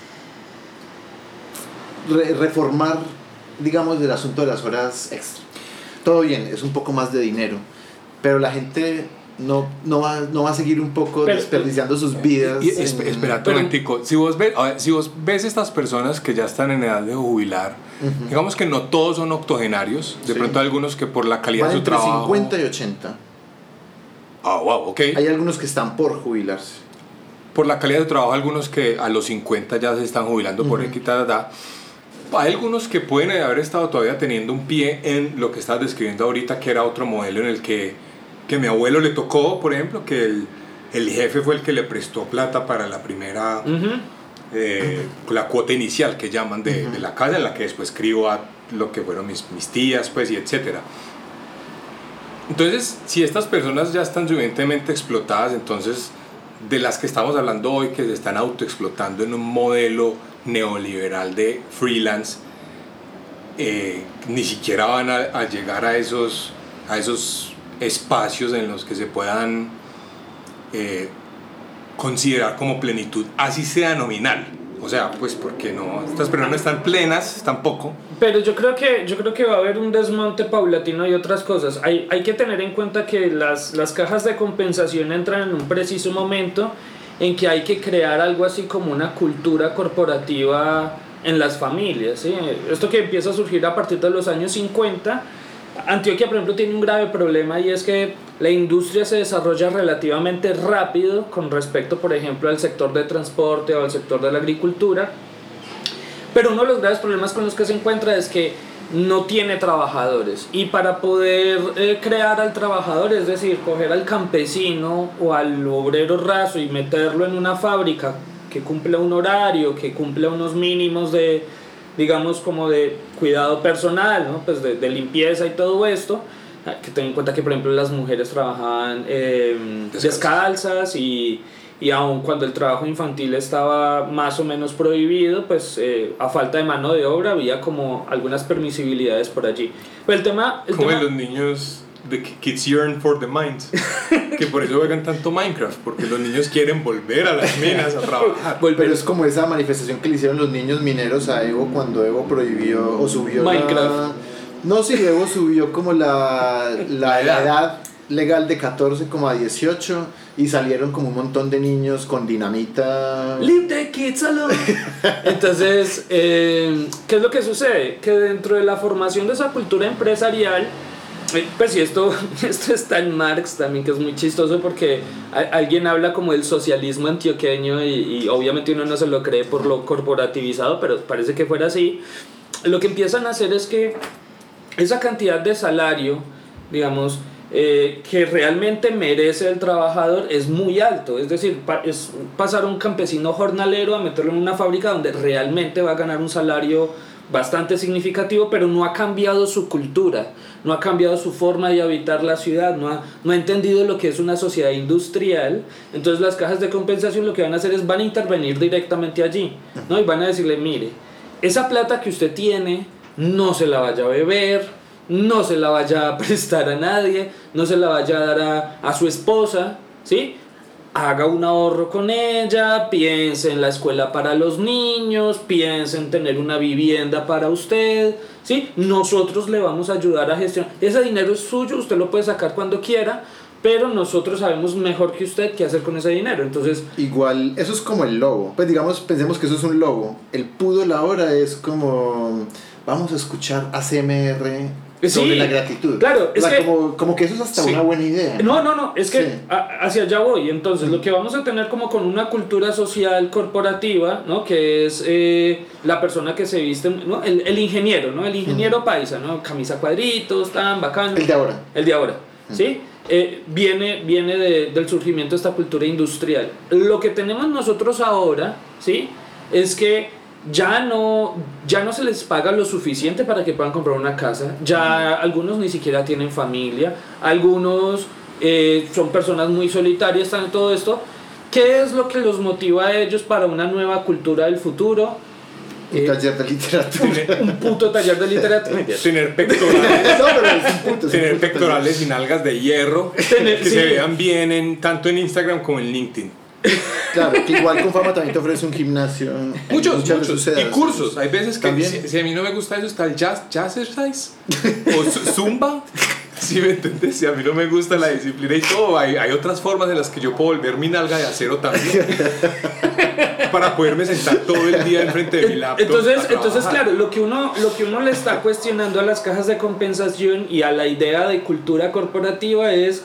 reformar, digamos, del asunto de las horas extra. Todo bien, es un poco más de dinero, pero la gente no va a seguir un poco Pero- desperdiciando sus vidas. Espera un Pero- momentico. Si vos ves estas personas que ya están en edad de jubilar, Ujú. digamos que no todos son octogenarios, de Sí. pronto algunos que por la calidad Van de su entre trabajo... 50 y 80. Ah, wow, ok. Hay algunos que están por jubilarse. Por la calidad de su trabajo, algunos que a los 50 ya se están jubilando por Ujú. equidad. Hay algunos que pueden haber estado todavía teniendo un pie en lo que estás describiendo ahorita, que era otro modelo en el que mi abuelo le tocó, por ejemplo, que el jefe fue el que le prestó plata para la primera, la cuota inicial que llaman de la casa, en la que después crió a lo que fueron mis tías, pues, y etcétera. Entonces, si estas personas ya están suficientemente explotadas, entonces de las que estamos hablando hoy, que se están autoexplotando en un modelo neoliberal de freelance, ni siquiera van a llegar a esos espacios en los que se puedan considerar como plenitud, así sea nominal. O sea, pues porque no, estas personas no están plenas tampoco. Pero yo creo que va a haber un desmonte paulatino y otras cosas. Hay que tener en cuenta que las cajas de compensación entran en un preciso momento en que hay que crear algo así como una cultura corporativa en las familias, ¿sí? Esto que empieza a surgir a partir de los años 50. Antioquia, por ejemplo, tiene un grave problema, y es que la industria se desarrolla relativamente rápido con respecto, por ejemplo, al sector de transporte o al sector de la agricultura. Pero uno de los graves problemas con los que se encuentra es que no tiene trabajadores, y para poder crear al trabajador, es decir, coger al campesino o al obrero raso y meterlo en una fábrica que cumpla un horario, que cumpla unos mínimos de, digamos, como de cuidado personal, ¿no? Pues de limpieza y todo esto, que ten en cuenta que por ejemplo las mujeres trabajaban descalzas y aun cuando el trabajo infantil estaba más o menos prohibido, pues a falta de mano de obra había como algunas permisibilidades por allí. Pero el tema los niños de Kids Yearn for the Mines, que por eso juegan tanto Minecraft, porque los niños quieren volver a las minas a trabajar. Pero es como esa manifestación que le hicieron los niños mineros a Evo cuando Evo prohibió o subió Minecraft. No, sí, Evo subió como la edad legal de 14 como a 18 y salieron como un montón de niños con dinamita. Leave the kids alone. Entonces, ¿qué es lo que sucede? Que dentro de la formación de esa cultura empresarial, pues y esto está en Marx también, que es muy chistoso porque alguien habla como del socialismo antioqueño y obviamente uno no se lo cree por lo corporativizado, pero parece que fuera así. Lo que empiezan a hacer es que esa cantidad de salario, digamos, que realmente merece el trabajador es muy alto, es decir, es pasar a un campesino jornalero a meterlo en una fábrica donde realmente va a ganar un salario bastante significativo, pero no ha cambiado su cultura, no ha cambiado su forma de habitar la ciudad, no ha entendido lo que es una sociedad industrial. Entonces las cajas de compensación lo que van a hacer es van a intervenir directamente allí, ¿no? Y van a decirle, mire, esa plata que usted tiene no se la vaya a beber, no se la vaya a prestar a nadie, no se la vaya a dar a su esposa, ¿sí? Haga un ahorro con ella, piense en la escuela para los niños, piense en tener una vivienda para usted, ¿sí? Nosotros le vamos a ayudar a gestionar. Ese dinero es suyo, usted lo puede sacar cuando quiera, pero nosotros sabemos mejor que usted qué hacer con ese dinero. Entonces, igual, eso es como el logo. Pues digamos, pensemos que eso es un logo. El pudor ahora es como, vamos a escuchar ASMR sobre la gratitud. Claro, es que, como que eso es hasta una buena idea. No, es que hacia allá voy. Entonces, lo que vamos a tener como con una cultura social corporativa, ¿no? Que es la persona que se viste, ¿no? El ingeniero, ¿no? El ingeniero paisa, ¿no? Camisa cuadritos, tan bacano. El de ahora. ¿Sí? Viene del surgimiento de esta cultura industrial. Lo que tenemos nosotros ahora, ¿sí? Es que ya no se les paga lo suficiente para que puedan comprar una casa. Ya algunos ni siquiera tienen familia, algunos son personas muy solitarias, están en todo esto. ¿Qué es lo que los motiva a ellos para una nueva cultura del futuro? Un taller de literatura. Un puto taller de literatura. Tener pectorales. Tener pectorales y nalgas de hierro que se vean bien tanto en Instagram como en LinkedIn. Claro, que igual con Fama también te ofrece un gimnasio. Muchos. Y cursos. Hay veces que si a mí no me gusta eso, está el jazzercise o zumba. ¿Sí me entiendes? Si a mí no me gusta la disciplina y todo, hay otras formas en las que yo puedo volver mi nalga de acero también. Para poderme sentar todo el día enfrente de mi laptop. Entonces claro, lo que uno le está cuestionando a las cajas de compensación y a la idea de cultura corporativa es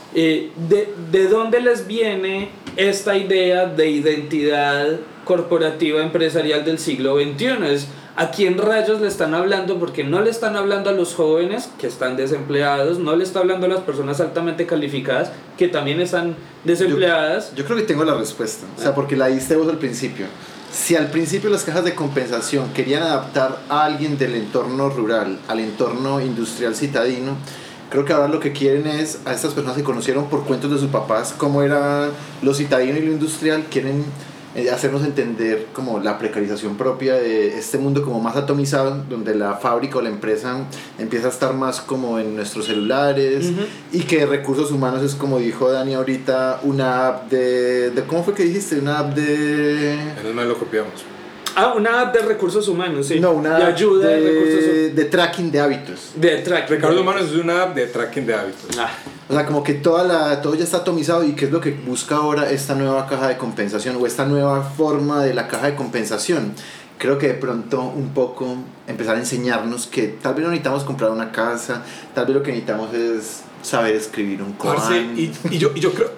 de dónde les viene esta idea de identidad corporativa empresarial del siglo XXI. Es a quién rayos le están hablando, porque no le están hablando a los jóvenes que están desempleados, no le está hablando a las personas altamente calificadas que también están desempleadas. Yo creo que tengo la respuesta, o sea, porque la diste vos al principio. Si al principio las cajas de compensación querían adaptar a alguien del entorno rural al entorno industrial citadino, creo que ahora lo que quieren es a estas personas que conocieron por cuentos de sus papás cómo era lo citadino y lo industrial, quieren hacernos entender como la precarización propia de este mundo como más atomizado, donde la fábrica o la empresa empieza a estar más como en nuestros celulares, y que recursos humanos es, como dijo Dani ahorita, una app de ¿cómo fue que dijiste? Una app de... Menos mal lo copiamos. Una app de recursos humanos, sí. No, una de ayuda de recursos humanos. De tracking de hábitos. Ricardo Humanos es una app de tracking de hábitos. O sea, como que todo ya está atomizado, y qué es lo que busca ahora esta nueva caja de compensación o esta nueva forma de la caja de compensación. Creo que de pronto un poco empezar a enseñarnos que tal vez no necesitamos comprar una casa, tal vez lo que necesitamos es saber escribir un koan. Y yo creo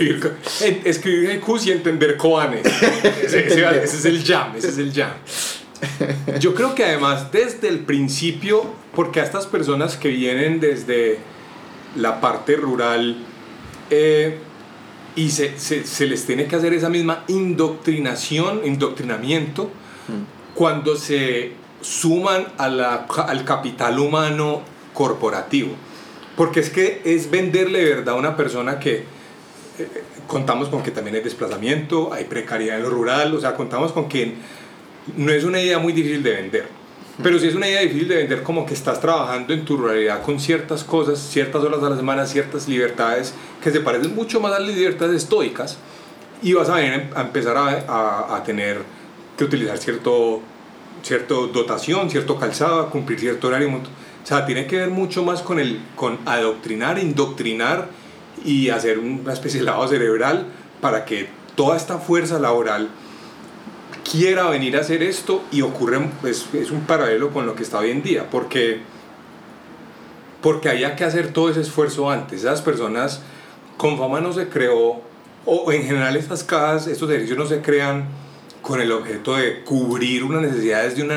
escribir haikus y entender koanes. Ese es el jam. Yo creo que además desde el principio, porque a estas personas que vienen desde la parte rural y se les tiene que hacer esa misma indoctrinamiento cuando se suman al capital humano corporativo. Porque es que es venderle de verdad a una persona que contamos con que también hay desplazamiento, hay precariedad en lo rural, o sea, contamos con que no es una idea muy difícil de vender, pero sí es una idea difícil de vender como que estás trabajando en tu ruralidad con ciertas cosas, ciertas horas a la semana, ciertas libertades que se parecen mucho más a las libertades estoicas, y vas a venir a empezar a tener que utilizar cierta dotación, cierto calzado, a cumplir cierto horario. O sea, tiene que ver mucho más con adoctrinar, indoctrinar y hacer una especie de lavado cerebral para que toda esta fuerza laboral quiera venir a hacer esto, y ocurre, es un paralelo con lo que está hoy en día, porque había que hacer todo ese esfuerzo antes. Esas personas, Confama no se creó, o en general estas cajas, estos servicios no se crean con el objeto de cubrir unas necesidades de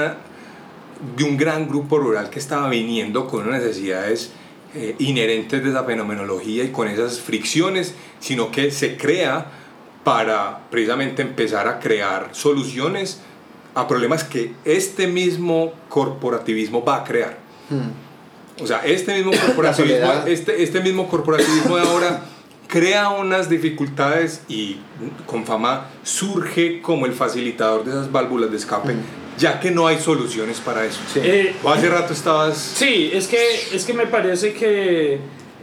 un gran grupo rural que estaba viniendo con unas necesidades inherentes de esa fenomenología y con esas fricciones, sino que se crea para precisamente empezar a crear soluciones a problemas que este mismo corporativismo va a crear. O sea, este mismo corporativismo de ahora crea unas dificultades, y Confama surge como el facilitador de esas válvulas de escape, ya que no hay soluciones para eso. Sí. Hace rato estabas... Sí, es que me parece que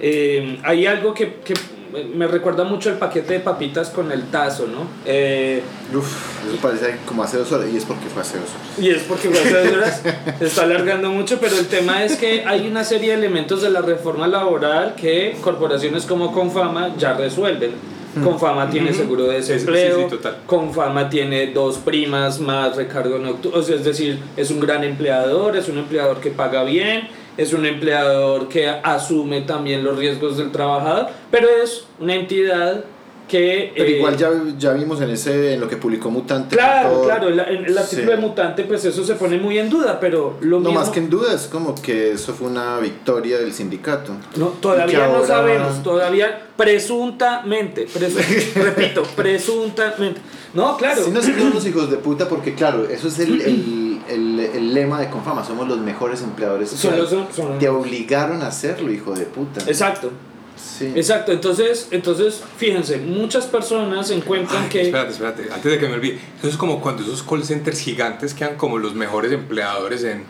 hay algo que me recuerda mucho el paquete de papitas con el tazo, ¿no? Eso parece como hace 2 horas, y es porque fue hace 2 horas. Y es porque fue hace 2 horas, se está alargando mucho, pero el tema es que hay una serie de elementos de la reforma laboral que corporaciones como Confama ya resuelven. Confama tiene seguro de desempleo, sí, total. Confama tiene 2 primas más recargo nocturno, o sea, es decir, es un gran empleador, es un empleador que paga bien, es un empleador que asume también los riesgos del trabajador, pero es una entidad que... Pero igual ya vimos en lo que publicó Mutante. Claro, el artículo de Mutante, pues eso se pone muy en duda, pero lo mismo... No, más que en duda, es como que eso fue una victoria del sindicato. No, todavía no sabemos, todavía presuntamente, repito, presuntamente. No, claro. Si no son los hijos de puta, porque claro, eso es el lema de Confama, somos los mejores empleadores. Son. Te obligaron a hacerlo, hijo de puta. Exacto. Sí. Exacto, entonces fíjense, muchas personas encuentran que... Espérate, antes de que me olvide. Entonces, como cuando esos call centers gigantes quedan como los mejores empleadores en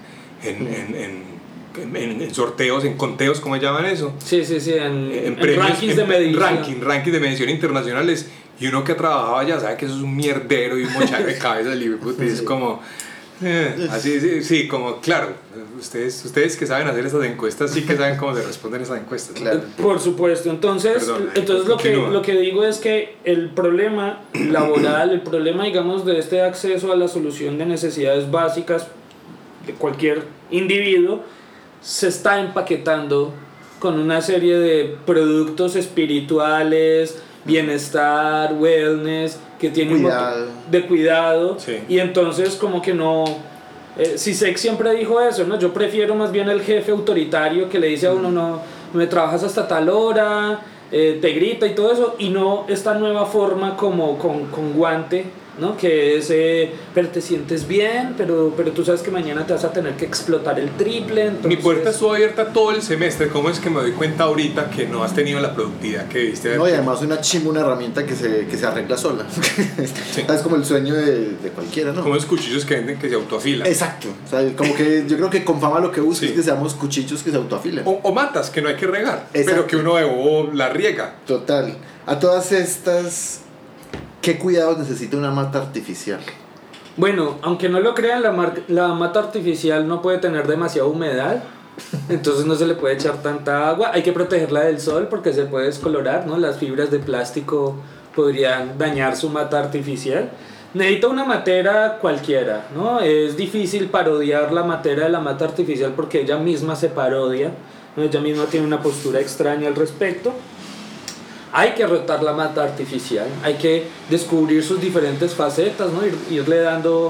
sorteos, en conteos, ¿cómo llaman eso? Sí, en premios, rankings de medición. Rankings de medición internacionales, y uno que trabajaba ya sabe que eso es un mierdero y un mochado de cabeza y es como... así, sí, como, claro, ustedes que saben hacer estas encuestas sí que saben cómo se responden esas encuestas, ¿no? Claro. Por supuesto, entonces lo que digo es que el problema laboral, el problema, digamos, de este acceso a la solución de necesidades básicas de cualquier individuo se está empaquetando con una serie de productos espirituales, bienestar, wellness, que tiene cuidado. De cuidado, sí. Y entonces como que no... Zizek siempre dijo eso, ¿no? Yo prefiero más bien el jefe autoritario que le dice a uno, no, me trabajas hasta tal hora, te grita y todo eso, y no esta nueva forma como con guante, ¿no? Que es, pero te sientes bien, pero tú sabes que mañana te vas a tener que explotar el triple. Entonces... Mi puerta estuvo abierta todo el semestre. ¿Cómo es que me doy cuenta ahorita que no has tenido la productividad que debiste haber? No, y además una herramienta que se arregla sola. Sí. Es como el sueño de cualquiera, ¿no? Como los cuchillos que venden que se autoafilan. Exacto. O sea, como que yo creo que Confama lo que busca Sí. es que seamos cuchillos que se autoafilen. O matas, que no hay que regar, Exacto. pero que uno de bobo la riega. Total. A todas estas, ¿qué cuidados necesita una mata artificial? Bueno, aunque no lo crean, la mata artificial no puede tener demasiada humedad, entonces no se le puede echar tanta agua. Hay que protegerla del sol porque se puede descolorar, ¿no? Las fibras de plástico podrían dañar su mata artificial. Necesita una matera cualquiera, ¿no? Es difícil parodiar la matera de la mata artificial porque ella misma se parodia, ¿no? Ella misma tiene una postura extraña al respecto. Hay que rotar la mata artificial, hay que descubrir sus diferentes facetas, ¿no? Irle dando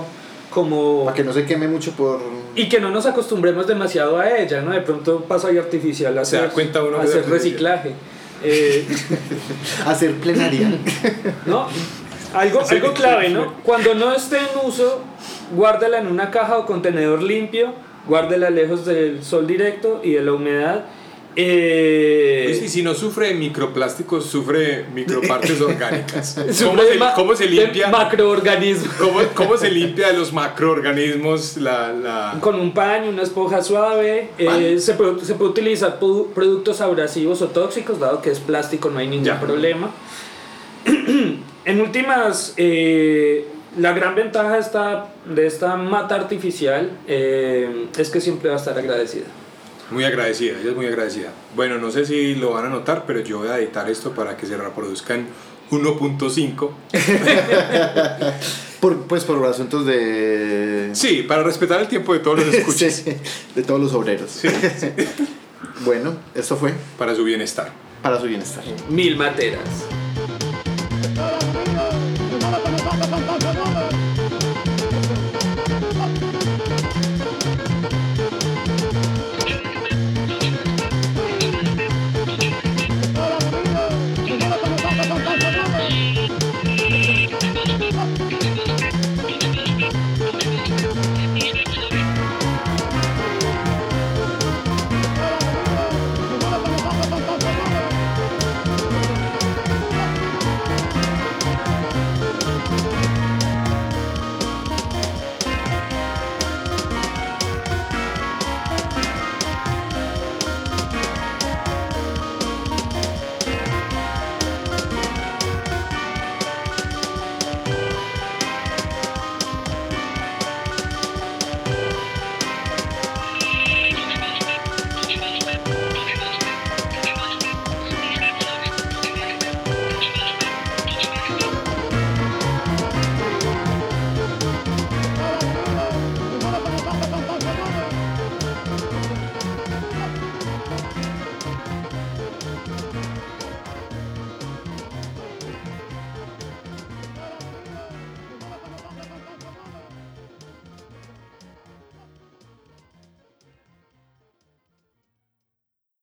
como... Para que no se queme mucho por... Y que no nos acostumbremos demasiado a ella, ¿no? De pronto pasa ahí artificial a Se da hacer, cuenta uno a que es hacer artificial. reciclaje. hacer plenaria. ¿No? Algo clave, ¿no? Cuando no esté en uso, guárdala en una caja o contenedor limpio, guárdela lejos del sol directo y de la humedad. Y si no sufre de microplásticos, sufre de micropartes orgánicas. ¿Cómo se limpia? De macroorganismos. ¿Cómo se limpia de los macroorganismos Con un paño, una esponja suave. Se puede utilizar productos abrasivos o tóxicos, dado que es plástico, no hay ningún problema. En últimas, la gran ventaja de esta mata artificial es que siempre va a estar agradecida. Muy agradecida, ella es muy agradecida. Bueno, no sé si lo van a notar, pero yo voy a editar esto para que se reproduzca en 1.5. por asuntos de... Sí, para respetar el tiempo de todos los escuchas. Sí, de todos los obreros. Sí. Bueno, eso fue Para su bienestar. para su bienestar. 1000 materas.